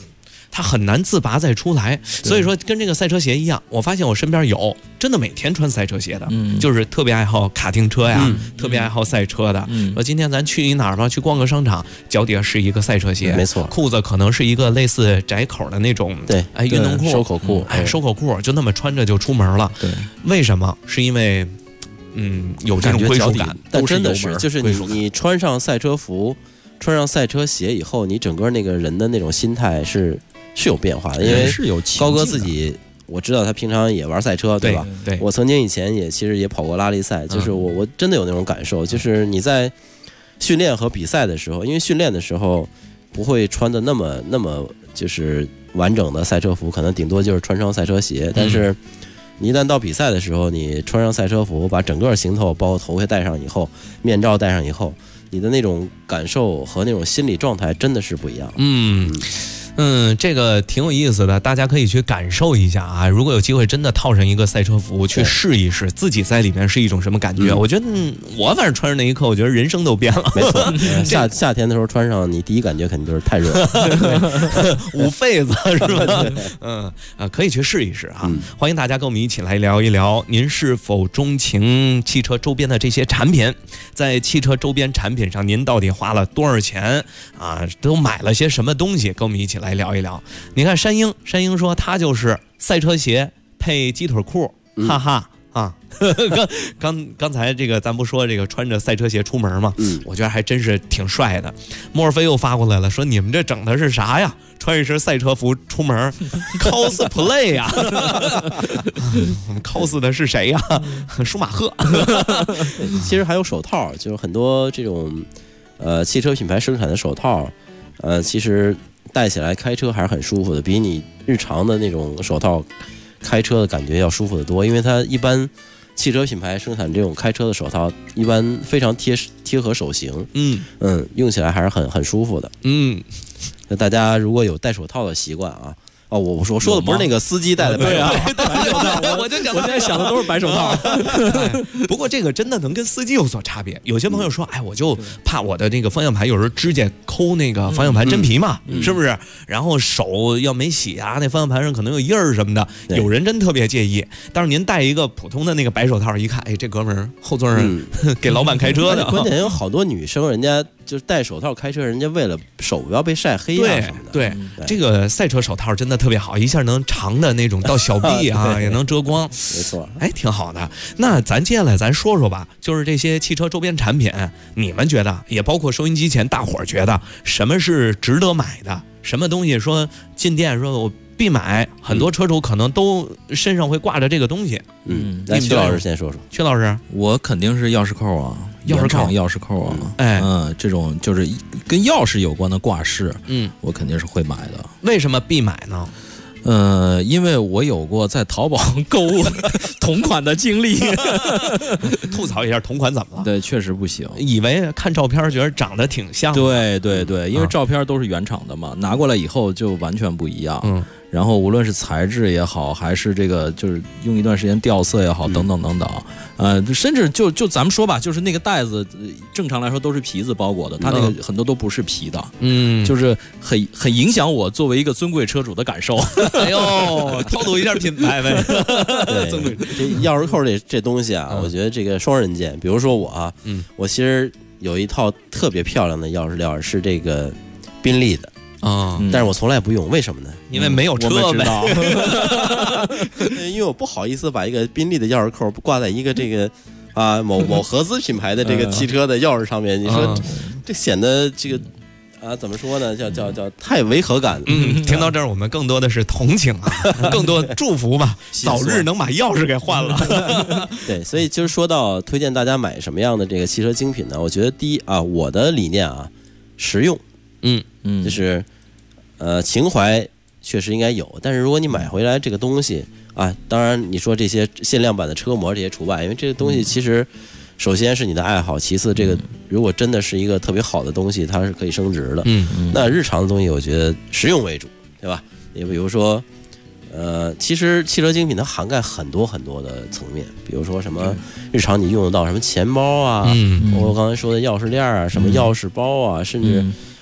它很难自拔再出来。所以说跟这个赛车鞋一样，我发现我身边有真的每天穿赛车鞋的，就是特别爱好卡丁车呀，特别爱好赛车的。说今天咱去一哪儿吧，去逛个商场，脚底下是一个赛车鞋， 没错， 裤子可能是一个类似窄口的那种， 对， 运动裤、 收口裤， 收口裤，就那么穿着就出门了。 对， 为什么？是因为有这种归属感， 但真的是就是你穿上赛车服，穿上赛车鞋以后，你整个那个人的那种心态是有变化的，因为是有高哥自己。我知道他平常也玩赛车，对吧？ 对， 我曾经以前其实也跑过拉力赛，就是我真的有那种感受，就是你在训练和比赛的时候，因为训练的时候不会穿的那么就是完整的赛车服，可能顶多就是穿双赛车鞋，但是你一旦到比赛的时候，你穿上赛车服，把整个行头包括头盔戴上以后，面罩戴上以后，你的那种感受和那种心理状态真的是不一样。 这个挺有意思的，大家可以去感受一下啊！如果有机会真的套上一个赛车服去试一试，自己在里面是一种什么感觉？我觉得我反正穿上那一刻，我觉得人生都变了。 没错，夏天的时候穿上，你第一感觉肯定就是太热了， 捂痱子是吧？可以去试一试啊！欢迎大家跟我们一起来聊一聊，您是否钟情汽车周边的这些产品？在汽车周边产品上，您到底花了多少钱啊？都买了些什么东西？跟我们一起来聊一聊。你看山鹰说他就是赛车鞋配鸡腿裤，哈哈啊！刚才这个咱不说这个穿着赛车鞋出门吗？我觉得还真是挺帅的。莫尔菲又发过来了，说你们这整的是啥呀？穿一身赛车服出门 ，cosplay 呀？我们 cos 的是谁呀？舒马赫。 其实还有手套，就是很多这种汽车品牌生产的手套，其实戴起来开车还是很舒服的，比你日常的那种手套开车的感觉要舒服得多。因为它一般汽车品牌生产这种开车的手套，一般非常贴合手型，用起来还是很舒服的。那大家如果有戴手套的习惯啊。我说的不是那个司机戴的白手套， 我现在想的都是白手套。 不过这个真的能跟司机有所差别。有些朋友说，我就怕我的那个方向盘有时候指甲抠那个方向盘真皮嘛，是不是？然后手要没洗啊，那方向盘上可能有印儿什么的。有人真特别介意。但是您戴一个普通的那个白手套，一看，这哥们儿后座上给老板开车的。 关键有好多女生，人家就是戴手套开车，人家为了手不要被晒黑啊什么的。 对，这个赛车手套真的特别好，一下能长的那种到小臂啊，也能遮光， 没错， 挺好的。那咱接下来咱说说吧，就是这些汽车周边产品，你们觉得，也包括收音机前大伙儿觉得，什么是值得买的？什么东西说进店说我必买？很多车主可能都身上会挂着这个东西。 来，曲老师先说说。 曲老师， 我肯定是钥匙扣啊。钥匙扣啊，这种就是跟钥匙有关的挂饰，我肯定是会买的。 为什么必买呢？ 因为我有过在淘宝购物同款的经历。 吐槽一下同款怎么了？ 对，确实不行。 以为看照片觉得长得挺像。 对，因为照片都是原厂的嘛，拿过来以后就完全不一样。然后无论是材质也好，还是这个就是用一段时间掉色也好，等等等等，甚至就咱们说吧，就是那个袋子，正常来说都是皮子包裹的，它那个很多都不是皮的，就是很影响我作为一个尊贵车主的感受。 哎呦，透露一下品牌呗。 对，这钥匙扣这东西啊，我觉得这个双刃剑。比如说我啊，我其实有一套特别漂亮的钥匙链是这个宾利的。但是我从来不用，为什么呢？ 因为没有车呗。 因为我不好意思把一个宾利的钥匙扣挂在一个这个某合资品牌的这个汽车的钥匙上面，你说这显得这个怎么说呢？叫太违和感了。 听到这儿，我们更多的是同情啊，更多祝福吧，早日能把钥匙给换了。 对，所以就是说到推荐大家买什么样的这个汽车精品呢？我觉得第一我的理念实用。就是情怀确实应该有，但是如果你买回来这个东西当然你说这些限量版的车模这些除外，因为这个东西其实首先是你的爱好，其次这个如果真的是一个特别好的东西，它是可以升值的。那日常的东西我觉得实用为主，对吧？也比如说其实汽车精品它涵盖很多很多的层面，比如说什么日常你用得到什么钱包我刚才说的钥匙链什么钥匙包甚至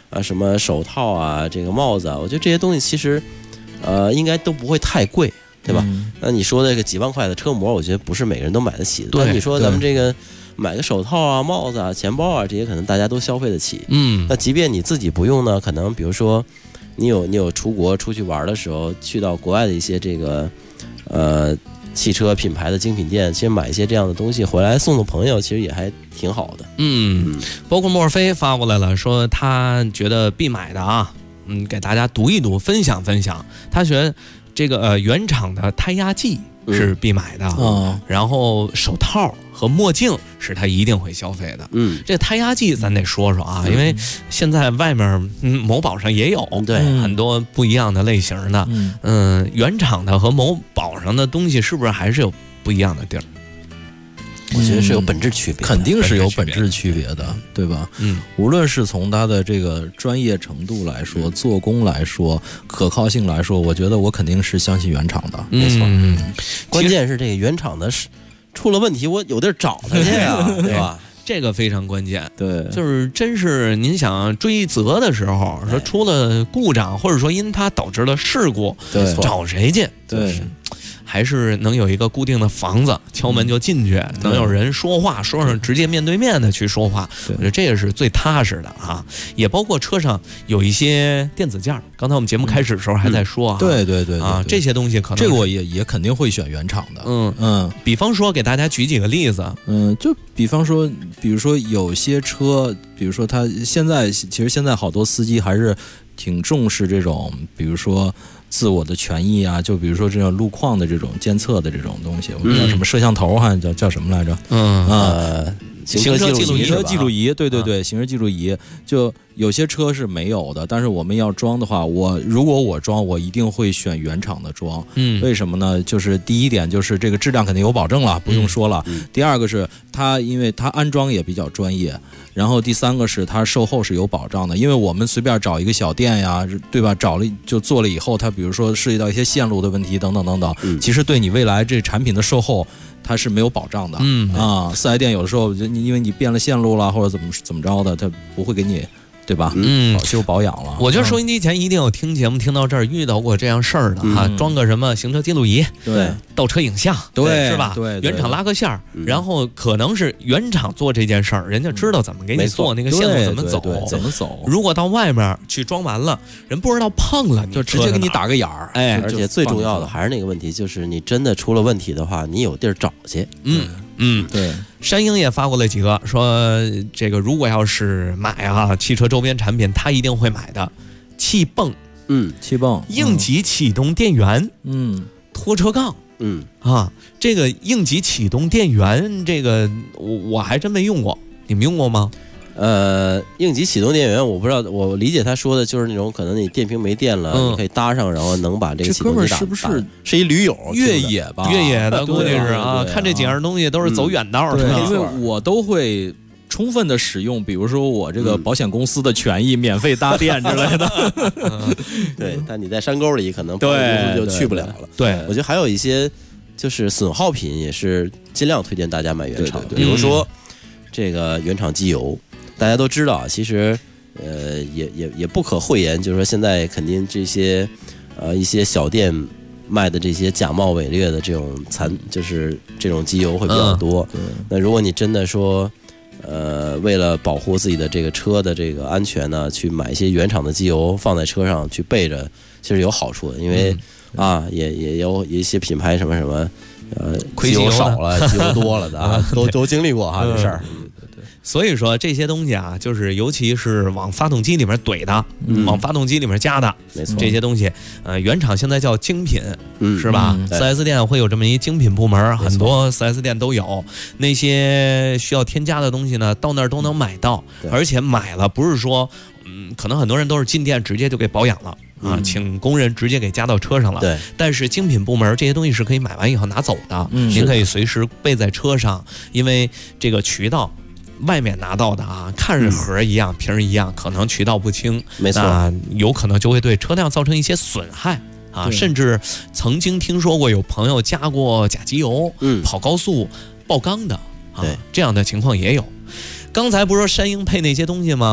什么手套啊，这个帽子啊，我觉得这些东西其实应该都不会太贵，对吧？那你说的这个几万块的车模，我觉得不是每个人都买得起的。但你说咱们这个买个手套啊、帽子啊、钱包啊，这些可能大家都消费得起。那即便你自己不用呢，可能比如说你有出国出去玩的时候，去到国外的一些这个汽车品牌的精品店，其实买一些这样的东西回来送朋友，其实也还挺好的。 包括墨尔菲发过来了，说他觉得必买的啊，给大家读一读，分享分享。他觉得这个原厂的胎压计是必买的，然后手套和墨镜是他一定会消费的。这胎压计咱得说说啊，因为现在外面某宝上也有，对，很多不一样的类型的。原厂的和某宝上的东西是不是还是有不一样的地儿？ 我觉得是有本质区别， 肯定是有本质区别的，对吧？无论是从它的这个专业程度来说，做工来说，可靠性来说，我觉得我肯定是相信原厂的。 没错，关键是这个原厂的出了问题，我有地儿找他去啊，对吧？ 这个非常关键， 对， 就是真是您想追责的时候，说出了故障，或者说因它导致了事故， 对， 找谁去？ 对。 还是能有一个固定的房子，敲门就进去，能有人说话，说上直接面对面的去说话，我觉得这个是最踏实的啊。也包括车上有一些电子件，刚才我们节目开始的时候还在说啊， 对啊，这些东西可能这个我也肯定会选原厂的。 比方说给大家举几个例子， 就比方说，比如说有些车，比如说它其实现在好多司机还是挺重视这种，比如说自我的权益啊，就比如说这种路况的这种监测的这种东西，我们叫什么摄像头，还叫什么来着？ 行车记录仪，对，行车记录仪，就有些车是没有的，但是我们要装的话，如果我装，我一定会选原厂的装。为什么呢？就是第一点就是这个质量肯定有保证了，不用说了。第二个是它，因为它安装也比较专业。然后第三个是它售后是有保障的，因为我们随便找一个小店呀，对吧？找了就做了以后，它比如说涉及到一些线路的问题等等等等，其实对你未来这产品的售后它是没有保障的。四 S 店有的时候因为你变了线路了或者怎么着的，它不会给你，对吧？保修保养了。 我觉得收音机前一定有听节目听到这儿遇到过这样事儿的哈，装个什么行车记录仪， 对， 倒车影像， 对， 是吧？ 对， 原厂拉个线儿，然后可能是原厂做这件事儿，人家知道怎么给你做那个线路怎么走，如果到外面去装完了，人不知道碰了， 就直接给你打个眼儿。 而且最重要的还是那个问题，就是你真的出了问题的话，你有地儿找去。 对。 山鹰也发过来几个，说这个如果要是买啊汽车周边产品，他一定会买的气泵， 气泵、 应急启动电源，拖车杠，这个应急启动电源，这个我还真没用过，你们用过吗？ 应急启动电源我不知道，我理解他说的就是那种可能你电瓶没电了，你可以搭上，然后能把这个启动机打。 是不是是一驴友越野吧？ 越野的估计是啊，看这几样东西都是走远道的， 因为我都会充分的使用，比如说我这个保险公司的权益，免费搭电之类的。 对，但你在山沟里可能保险公司就去不了了。 对， 我觉得还有一些就是损耗品也是尽量推荐大家买原厂的，比如说这个原厂机油。大家都知道，其实，也不可讳言，就是说现在肯定这些，一些小店卖的这些假冒伪劣的这种就是这种机油会比较多。那如果你真的说，为了保护自己的这个车的这个安全呢，去买一些原厂的机油放在车上去备着，其实有好处的，因为也有一些品牌什么，机油少了，机油多了的啊，都经历过这事儿。 所以说这些东西啊，就是尤其是往发动机里面怼的，往发动机里面加的， 没错， 这些东西，原厂现在叫精品，是吧？4S 店会有这么一精品部门，很多 4S 店都有。那些需要添加的东西呢，到那儿都能买到，而且买了不是说，可能很多人都是进店直接就给保养了。请工人直接给加到车上了。 对， 但是精品部门这些东西是可以买完以后拿走的，您可以随时备在车上，因为这个渠道。外面拿到的啊，看着盒一样，瓶一样，可能渠道不清， 没错， 有可能就会对车辆造成一些损害啊。甚至曾经听说过有朋友加过假机油，跑高速爆缸的啊，这样的情况也有。刚才不是说山鹰配那些东西吗？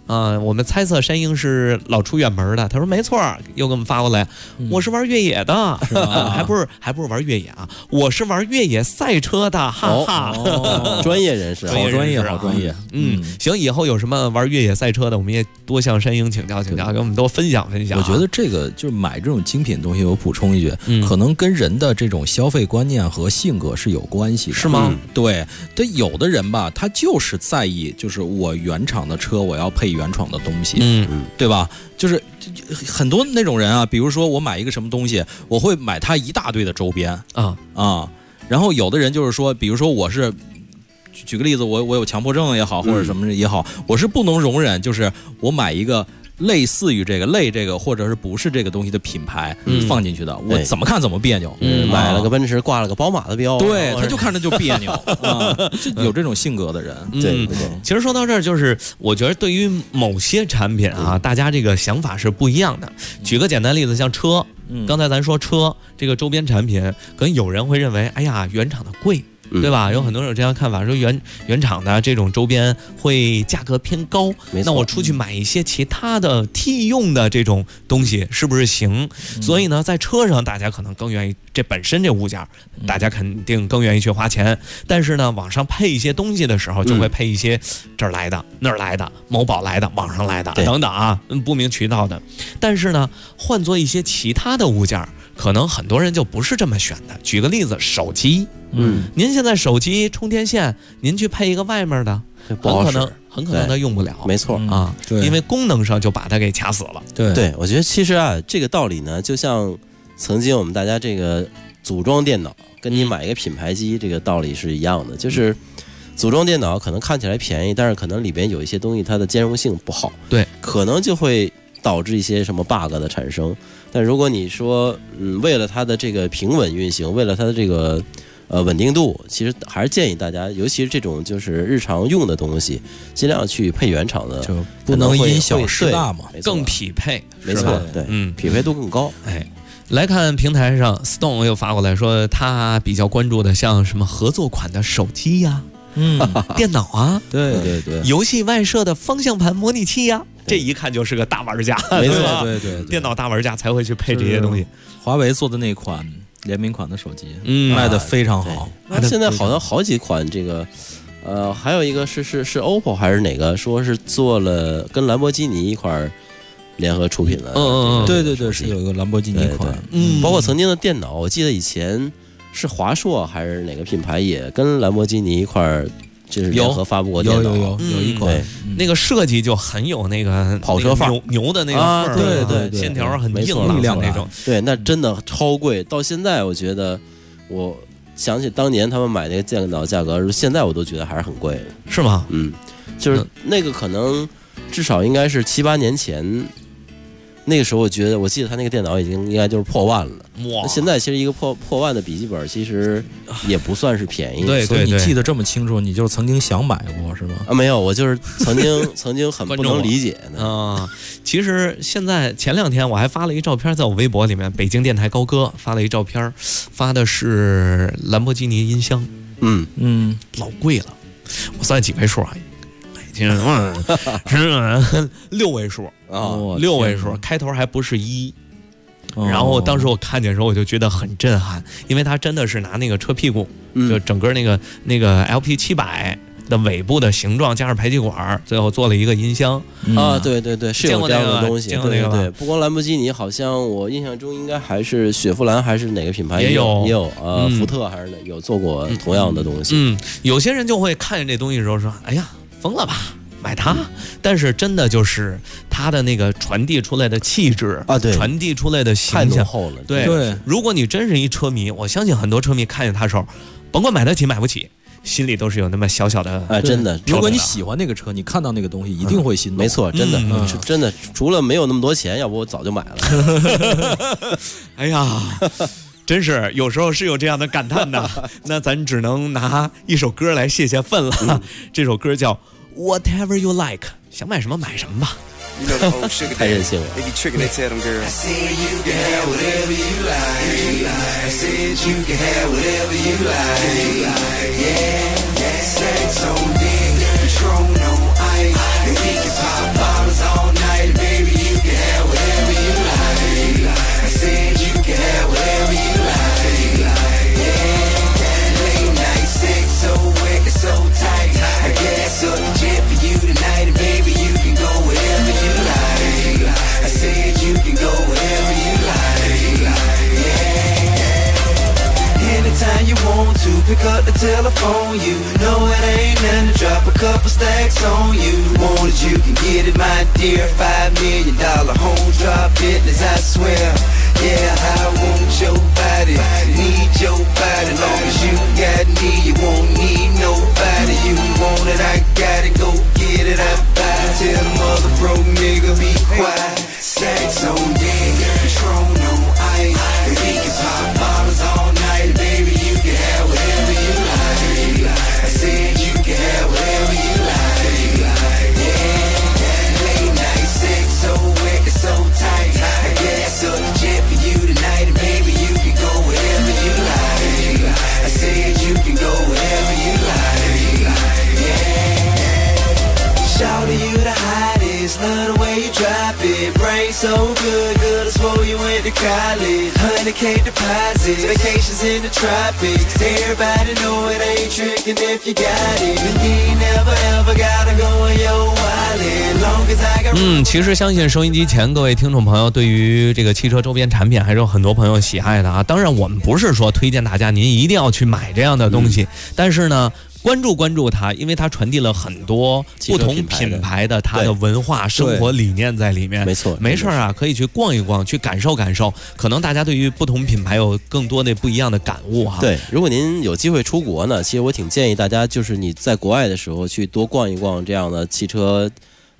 我们猜测山鹰是老出远门的。他说没错，又给我们发过来，我是玩越野的，是吧？还不是玩越野啊，我是玩越野赛车的，哈哈。 专业人士， 好专业，好专业。 行，以后有什么玩越野赛车的，我们也多向山鹰请教请教，给我们多分享分享。 我觉得这个就是买这种精品东西，我补充一句，可能跟人的这种消费观念和性格是有关系的， 是吗？ 对，有的人吧，他就是在意，就是我原厂的车，我要配原厂的东西，对吧？就是很多那种人啊，比如说我买一个什么东西，我会买他一大堆的周边然后有的人就是说，比如说我是举个例子，我有强迫症也好，或者什么也好，我是不能容忍，就是我买一个类似于这个或者是不是这个东西的品牌放进去的，我怎么看怎么别扭。 买了个奔驰，挂了个宝马的标， 对，他就看着就别扭就有这种性格的人。 对。 其实说到这儿，就是我觉得对于某些产品啊，大家这个想法是不一样的。举个简单例子，像车，刚才咱说车这个周边产品，可能有人会认为，哎呀，原厂的贵。对吧？有很多人有这样看法，说原厂的这种周边会价格偏高，那我出去买一些其他的替用的这种东西是不是行？所以呢，在车上大家可能更愿意，这本身这物件大家肯定更愿意去花钱，但是呢，网上配一些东西的时候，就会配一些这儿来的、那儿来的、某宝来的、网上来的等等啊，不明渠道的。但是呢，换做一些其他的物件，可能很多人就不是这么选的。举个例子，手机。您现在手机充电线，您去配一个外面的，很可能它用不了。 没错啊，因为功能上就把它给卡死了。 对，我觉得其实啊，这个道理呢，就像曾经我们大家这个组装电脑，跟你买一个品牌机这个道理是一样的，就是组装电脑可能看起来便宜，但是可能里边有一些东西它的兼容性不好， 对， 可能就会导致一些什么 bug 的产生。但如果你说，为了它的这个平稳运行，为了它的这个稳定度，其实还是建议大家，尤其是这种就是日常用的东西，尽量去配原厂的， 就不能因小失大嘛， 更匹配， 没错，对，匹配度更高。 来看平台上 ，Stone 又发过来说，他比较关注的像什么合作款的手机呀，电脑啊， 对， 游戏外设的方向盘模拟器呀，这一看就是个大玩家， 没错，对， 电脑大玩家才会去配这些东西。 华为做的那款联名款的手机，卖的非常好。 现在好像好几款这个，还有一个是 OPPO 还是哪个，说是做了跟兰博基尼一块联合出品的。 对，是有一个兰博基尼款。 包括曾经的电脑，我记得以前是华硕还是哪个品牌也跟兰博基尼一块就是联合发布过电脑， 有一款， 那个设计就很有那个跑车范儿， 牛的那个范儿， 对， 线条很硬力量那种。 对，那真的超贵。到现在我觉得，我想起当年他们买那个电脑价格，现在我都觉得还是很贵， 是吗？ 就是那个可能至少应该是7、8年前。那个时候我记得他那个电脑应该就是破万了。哇！现在其实一个破万的笔记本其实也不算是便宜。 对， 所以你记得这么清楚，你就是曾经想买过是吗？ 没有，我就是曾经很不能理解的。其实现在前2天我还发了一照片在我微博里面，北京电台高哥发了一照片，发的是兰博基尼音箱。老贵了，我算几位数啊？6位数，6位数，开头还不是1。然后当时我看见的时候，我就觉得很震撼，因为他真的是拿那个车屁股，就整个那个 LP700的尾部的形状加上排气管，最后做了一个音箱对，是有这样的东西。 见过那个对，不光兰博基尼，好像我印象中应该还是雪佛兰还是哪个品牌也有福特还是有做过同样的东西。 有些人就会看见这东西的时候说：“哎呀，疯了吧！”买它，但是真的就是它的那个传递出来的气质对， 传递出来的形象太浓厚了。 对，如果你真是一车迷，我相信很多车迷看见它的时候，甭管买得起买不起，心里都是有那么小小的真的。 如果你喜欢那个车，你看到那个东西一定会心动。 没错，真的，真的，除了没有那么多钱，要不我早就买了。 哎呀。真是有时候是有这样的感叹的，那咱只能拿一首歌来泄泄愤了。这首歌叫 Whatever You Like， 想买什么买什么吧。 太任性了。 pick up the telephone. You know it ain't nothing to drop a couple stacks on you. Want it, you can get it, my dear. $5 million home drop business, I swear. Yeah, I want your body, need your body. Long as you got me, you won't need nobody. You want it, I got it, go get it, I buy it. Tell the mother broke nigga be quiet. Stacks on deck, Patron on ice. And we can pop bottles all night, baby. You can have whatever you like. I said you can have whatever you like. Yeah, late night sex so wicked, so tight. I gas up the jet for you tonight, and baby you can go wherever you like. I said you can go wherever you like. Yeah, shout to you the hottest, love the way you drop it. Brain so good, good as for you went to college. 100K deposits, vacations in the tropics. Everybody know it ain't tricking if you got it. You ain't never ever gotta go in your wallet. Long as I got 其实相信收音机前各位听众朋友对于这个汽车周边产品还是有很多朋友喜爱的啊。当然我们不是说推荐大家您一定要去买这样的东西，但是呢关注它，因为它传递了很多不同品牌的它的文化生活理念在里面。 没错， 没事啊，可以去逛一逛，去感受感受，可能大家对于不同品牌有更多的不一样的感悟哈。 对，如果您有机会出国呢，其实我挺建议大家，就是你在国外的时候去多逛一逛这样的汽车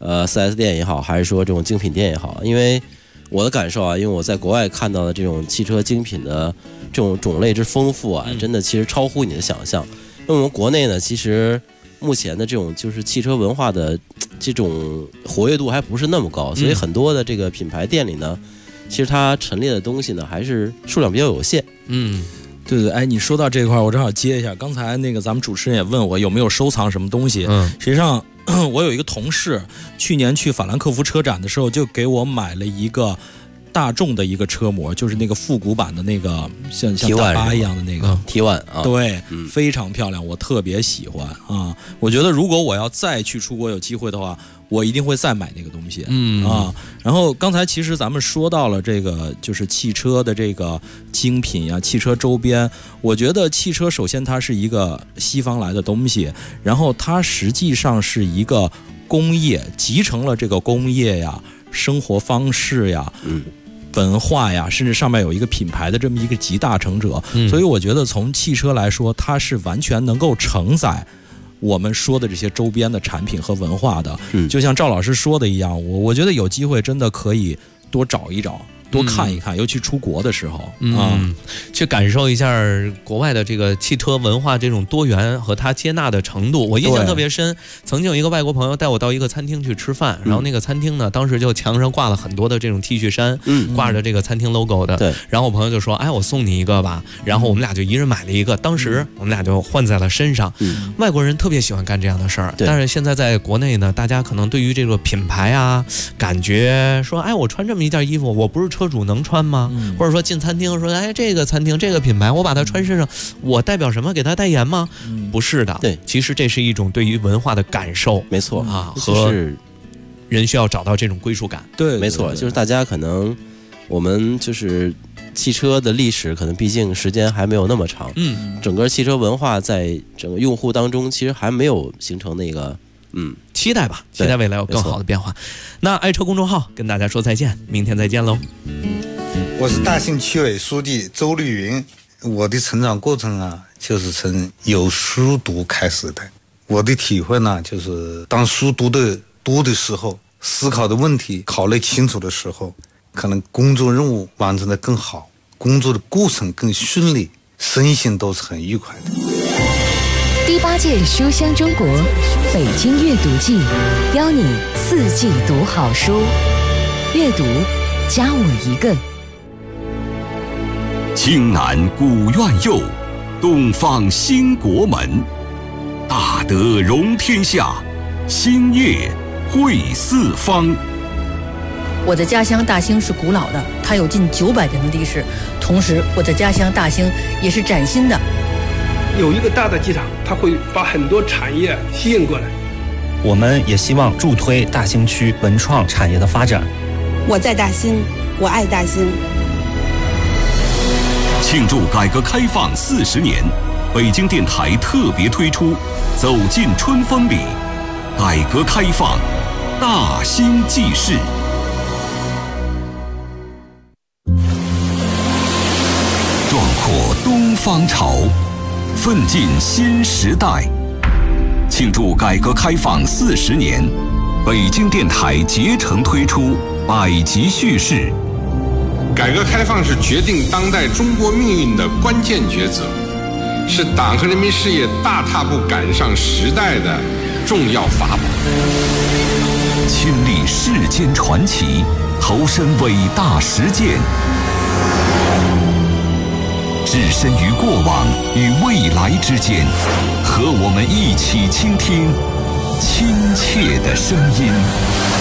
4S 店也好，还是说这种精品店也好，因为我的感受啊，因为我在国外看到的这种汽车精品的这种种类之丰富啊，真的其实超乎你的想象。因为我们国内呢，其实目前的这种就是汽车文化的这种活跃度还不是那么高，所以很多的这个品牌店里呢，其实它陈列的东西呢还是数量比较有限。 对对，哎，你说到这块，我正好接一下。刚才那个咱们主持人也问我有没有收藏什么东西。实际上我有一个同事，去年去法兰克福车展的时候，就给我买了一个大众的一个车模，就是那个复古版的那个像大巴一样的那个 T1啊， 对，非常漂亮，我特别喜欢啊。我觉得如果我要再去出国有机会的话，我一定会再买那个东西。然后刚才其实咱们说到了这个就是汽车的这个精品啊，汽车周边。我觉得汽车首先它是一个西方来的东西，然后它实际上是一个工业，集成了这个工业呀、生活方式呀、文化呀，甚至上面有一个品牌的这么一个集大成者。所以我觉得从汽车来说，它是完全能够承载我们说的这些周边的产品和文化的。就像赵老师说的一样，我觉得有机会真的可以多找一找，多看一看，尤其出国的时候去感受一下国外的这个汽车文化这种多元和它接纳的程度。我印象特别深，曾经有一个外国朋友带我到一个餐厅去吃饭，然后那个餐厅呢，当时就墙上挂了很多的这种 T 恤衫，挂着这个餐厅 logo 的。 对， 然后我朋友就说：“哎，我送你一个吧。”然后我们俩就一人买了一个，当时我们俩就换在了身上。外国人特别喜欢干这样的事儿，但是现在在国内呢，大家可能对于这个品牌啊，感觉说：“哎，我穿这么一件衣服，我不是车主能穿吗？”或者说进餐厅说：“哎，这个餐厅这个品牌，我把它穿身上，我代表什么？给它代言吗？”不是的， 对， 其实这是一种对于文化的感受， 没错啊，和人需要找到这种归属感。 对， 没错，就是大家可能我们就是汽车的历史，可能毕竟时间还没有那么长，整个汽车文化在整个用户当中，其实还没有形成那个。 期待吧，期待未来有更好的变化。那爱车公众号跟大家说再见，明天再见喽。 我是大兴区委书记周绿云。我的成长过程啊，就是从有书读开始的。我的体会呢，就是当书读的多的时候，思考的问题考虑清楚的时候，可能工作任务完成的更好，工作的过程更顺利，身心都是很愉快的。 第8届书香中国北京阅读季，邀你4季读好书，阅读加我一个。 青南古院右，东方兴国门，大德容天下，兴业惠四方。 我的家乡大兴是古老的，它有近900年的历史，同时我的家乡大兴也是崭新的。 有一个大的机场，它会把很多产业吸引过来。 我们也希望助推大兴区文创产业的发展。 我在大兴，我爱大兴。 庆祝改革开放40年， 北京电台特别推出《走进春风里》，改革开放大兴纪事。壮阔东方潮，奋进新时代。庆祝改革开放40年，北京电台竭诚推出100集叙事。 改革开放是决定当代中国命运的关键抉择，是党和人民事业大踏步赶上时代的重要法宝。 亲历世间传奇，投身伟大实践，置身于过往与未来之间，和我们一起倾听亲切的声音。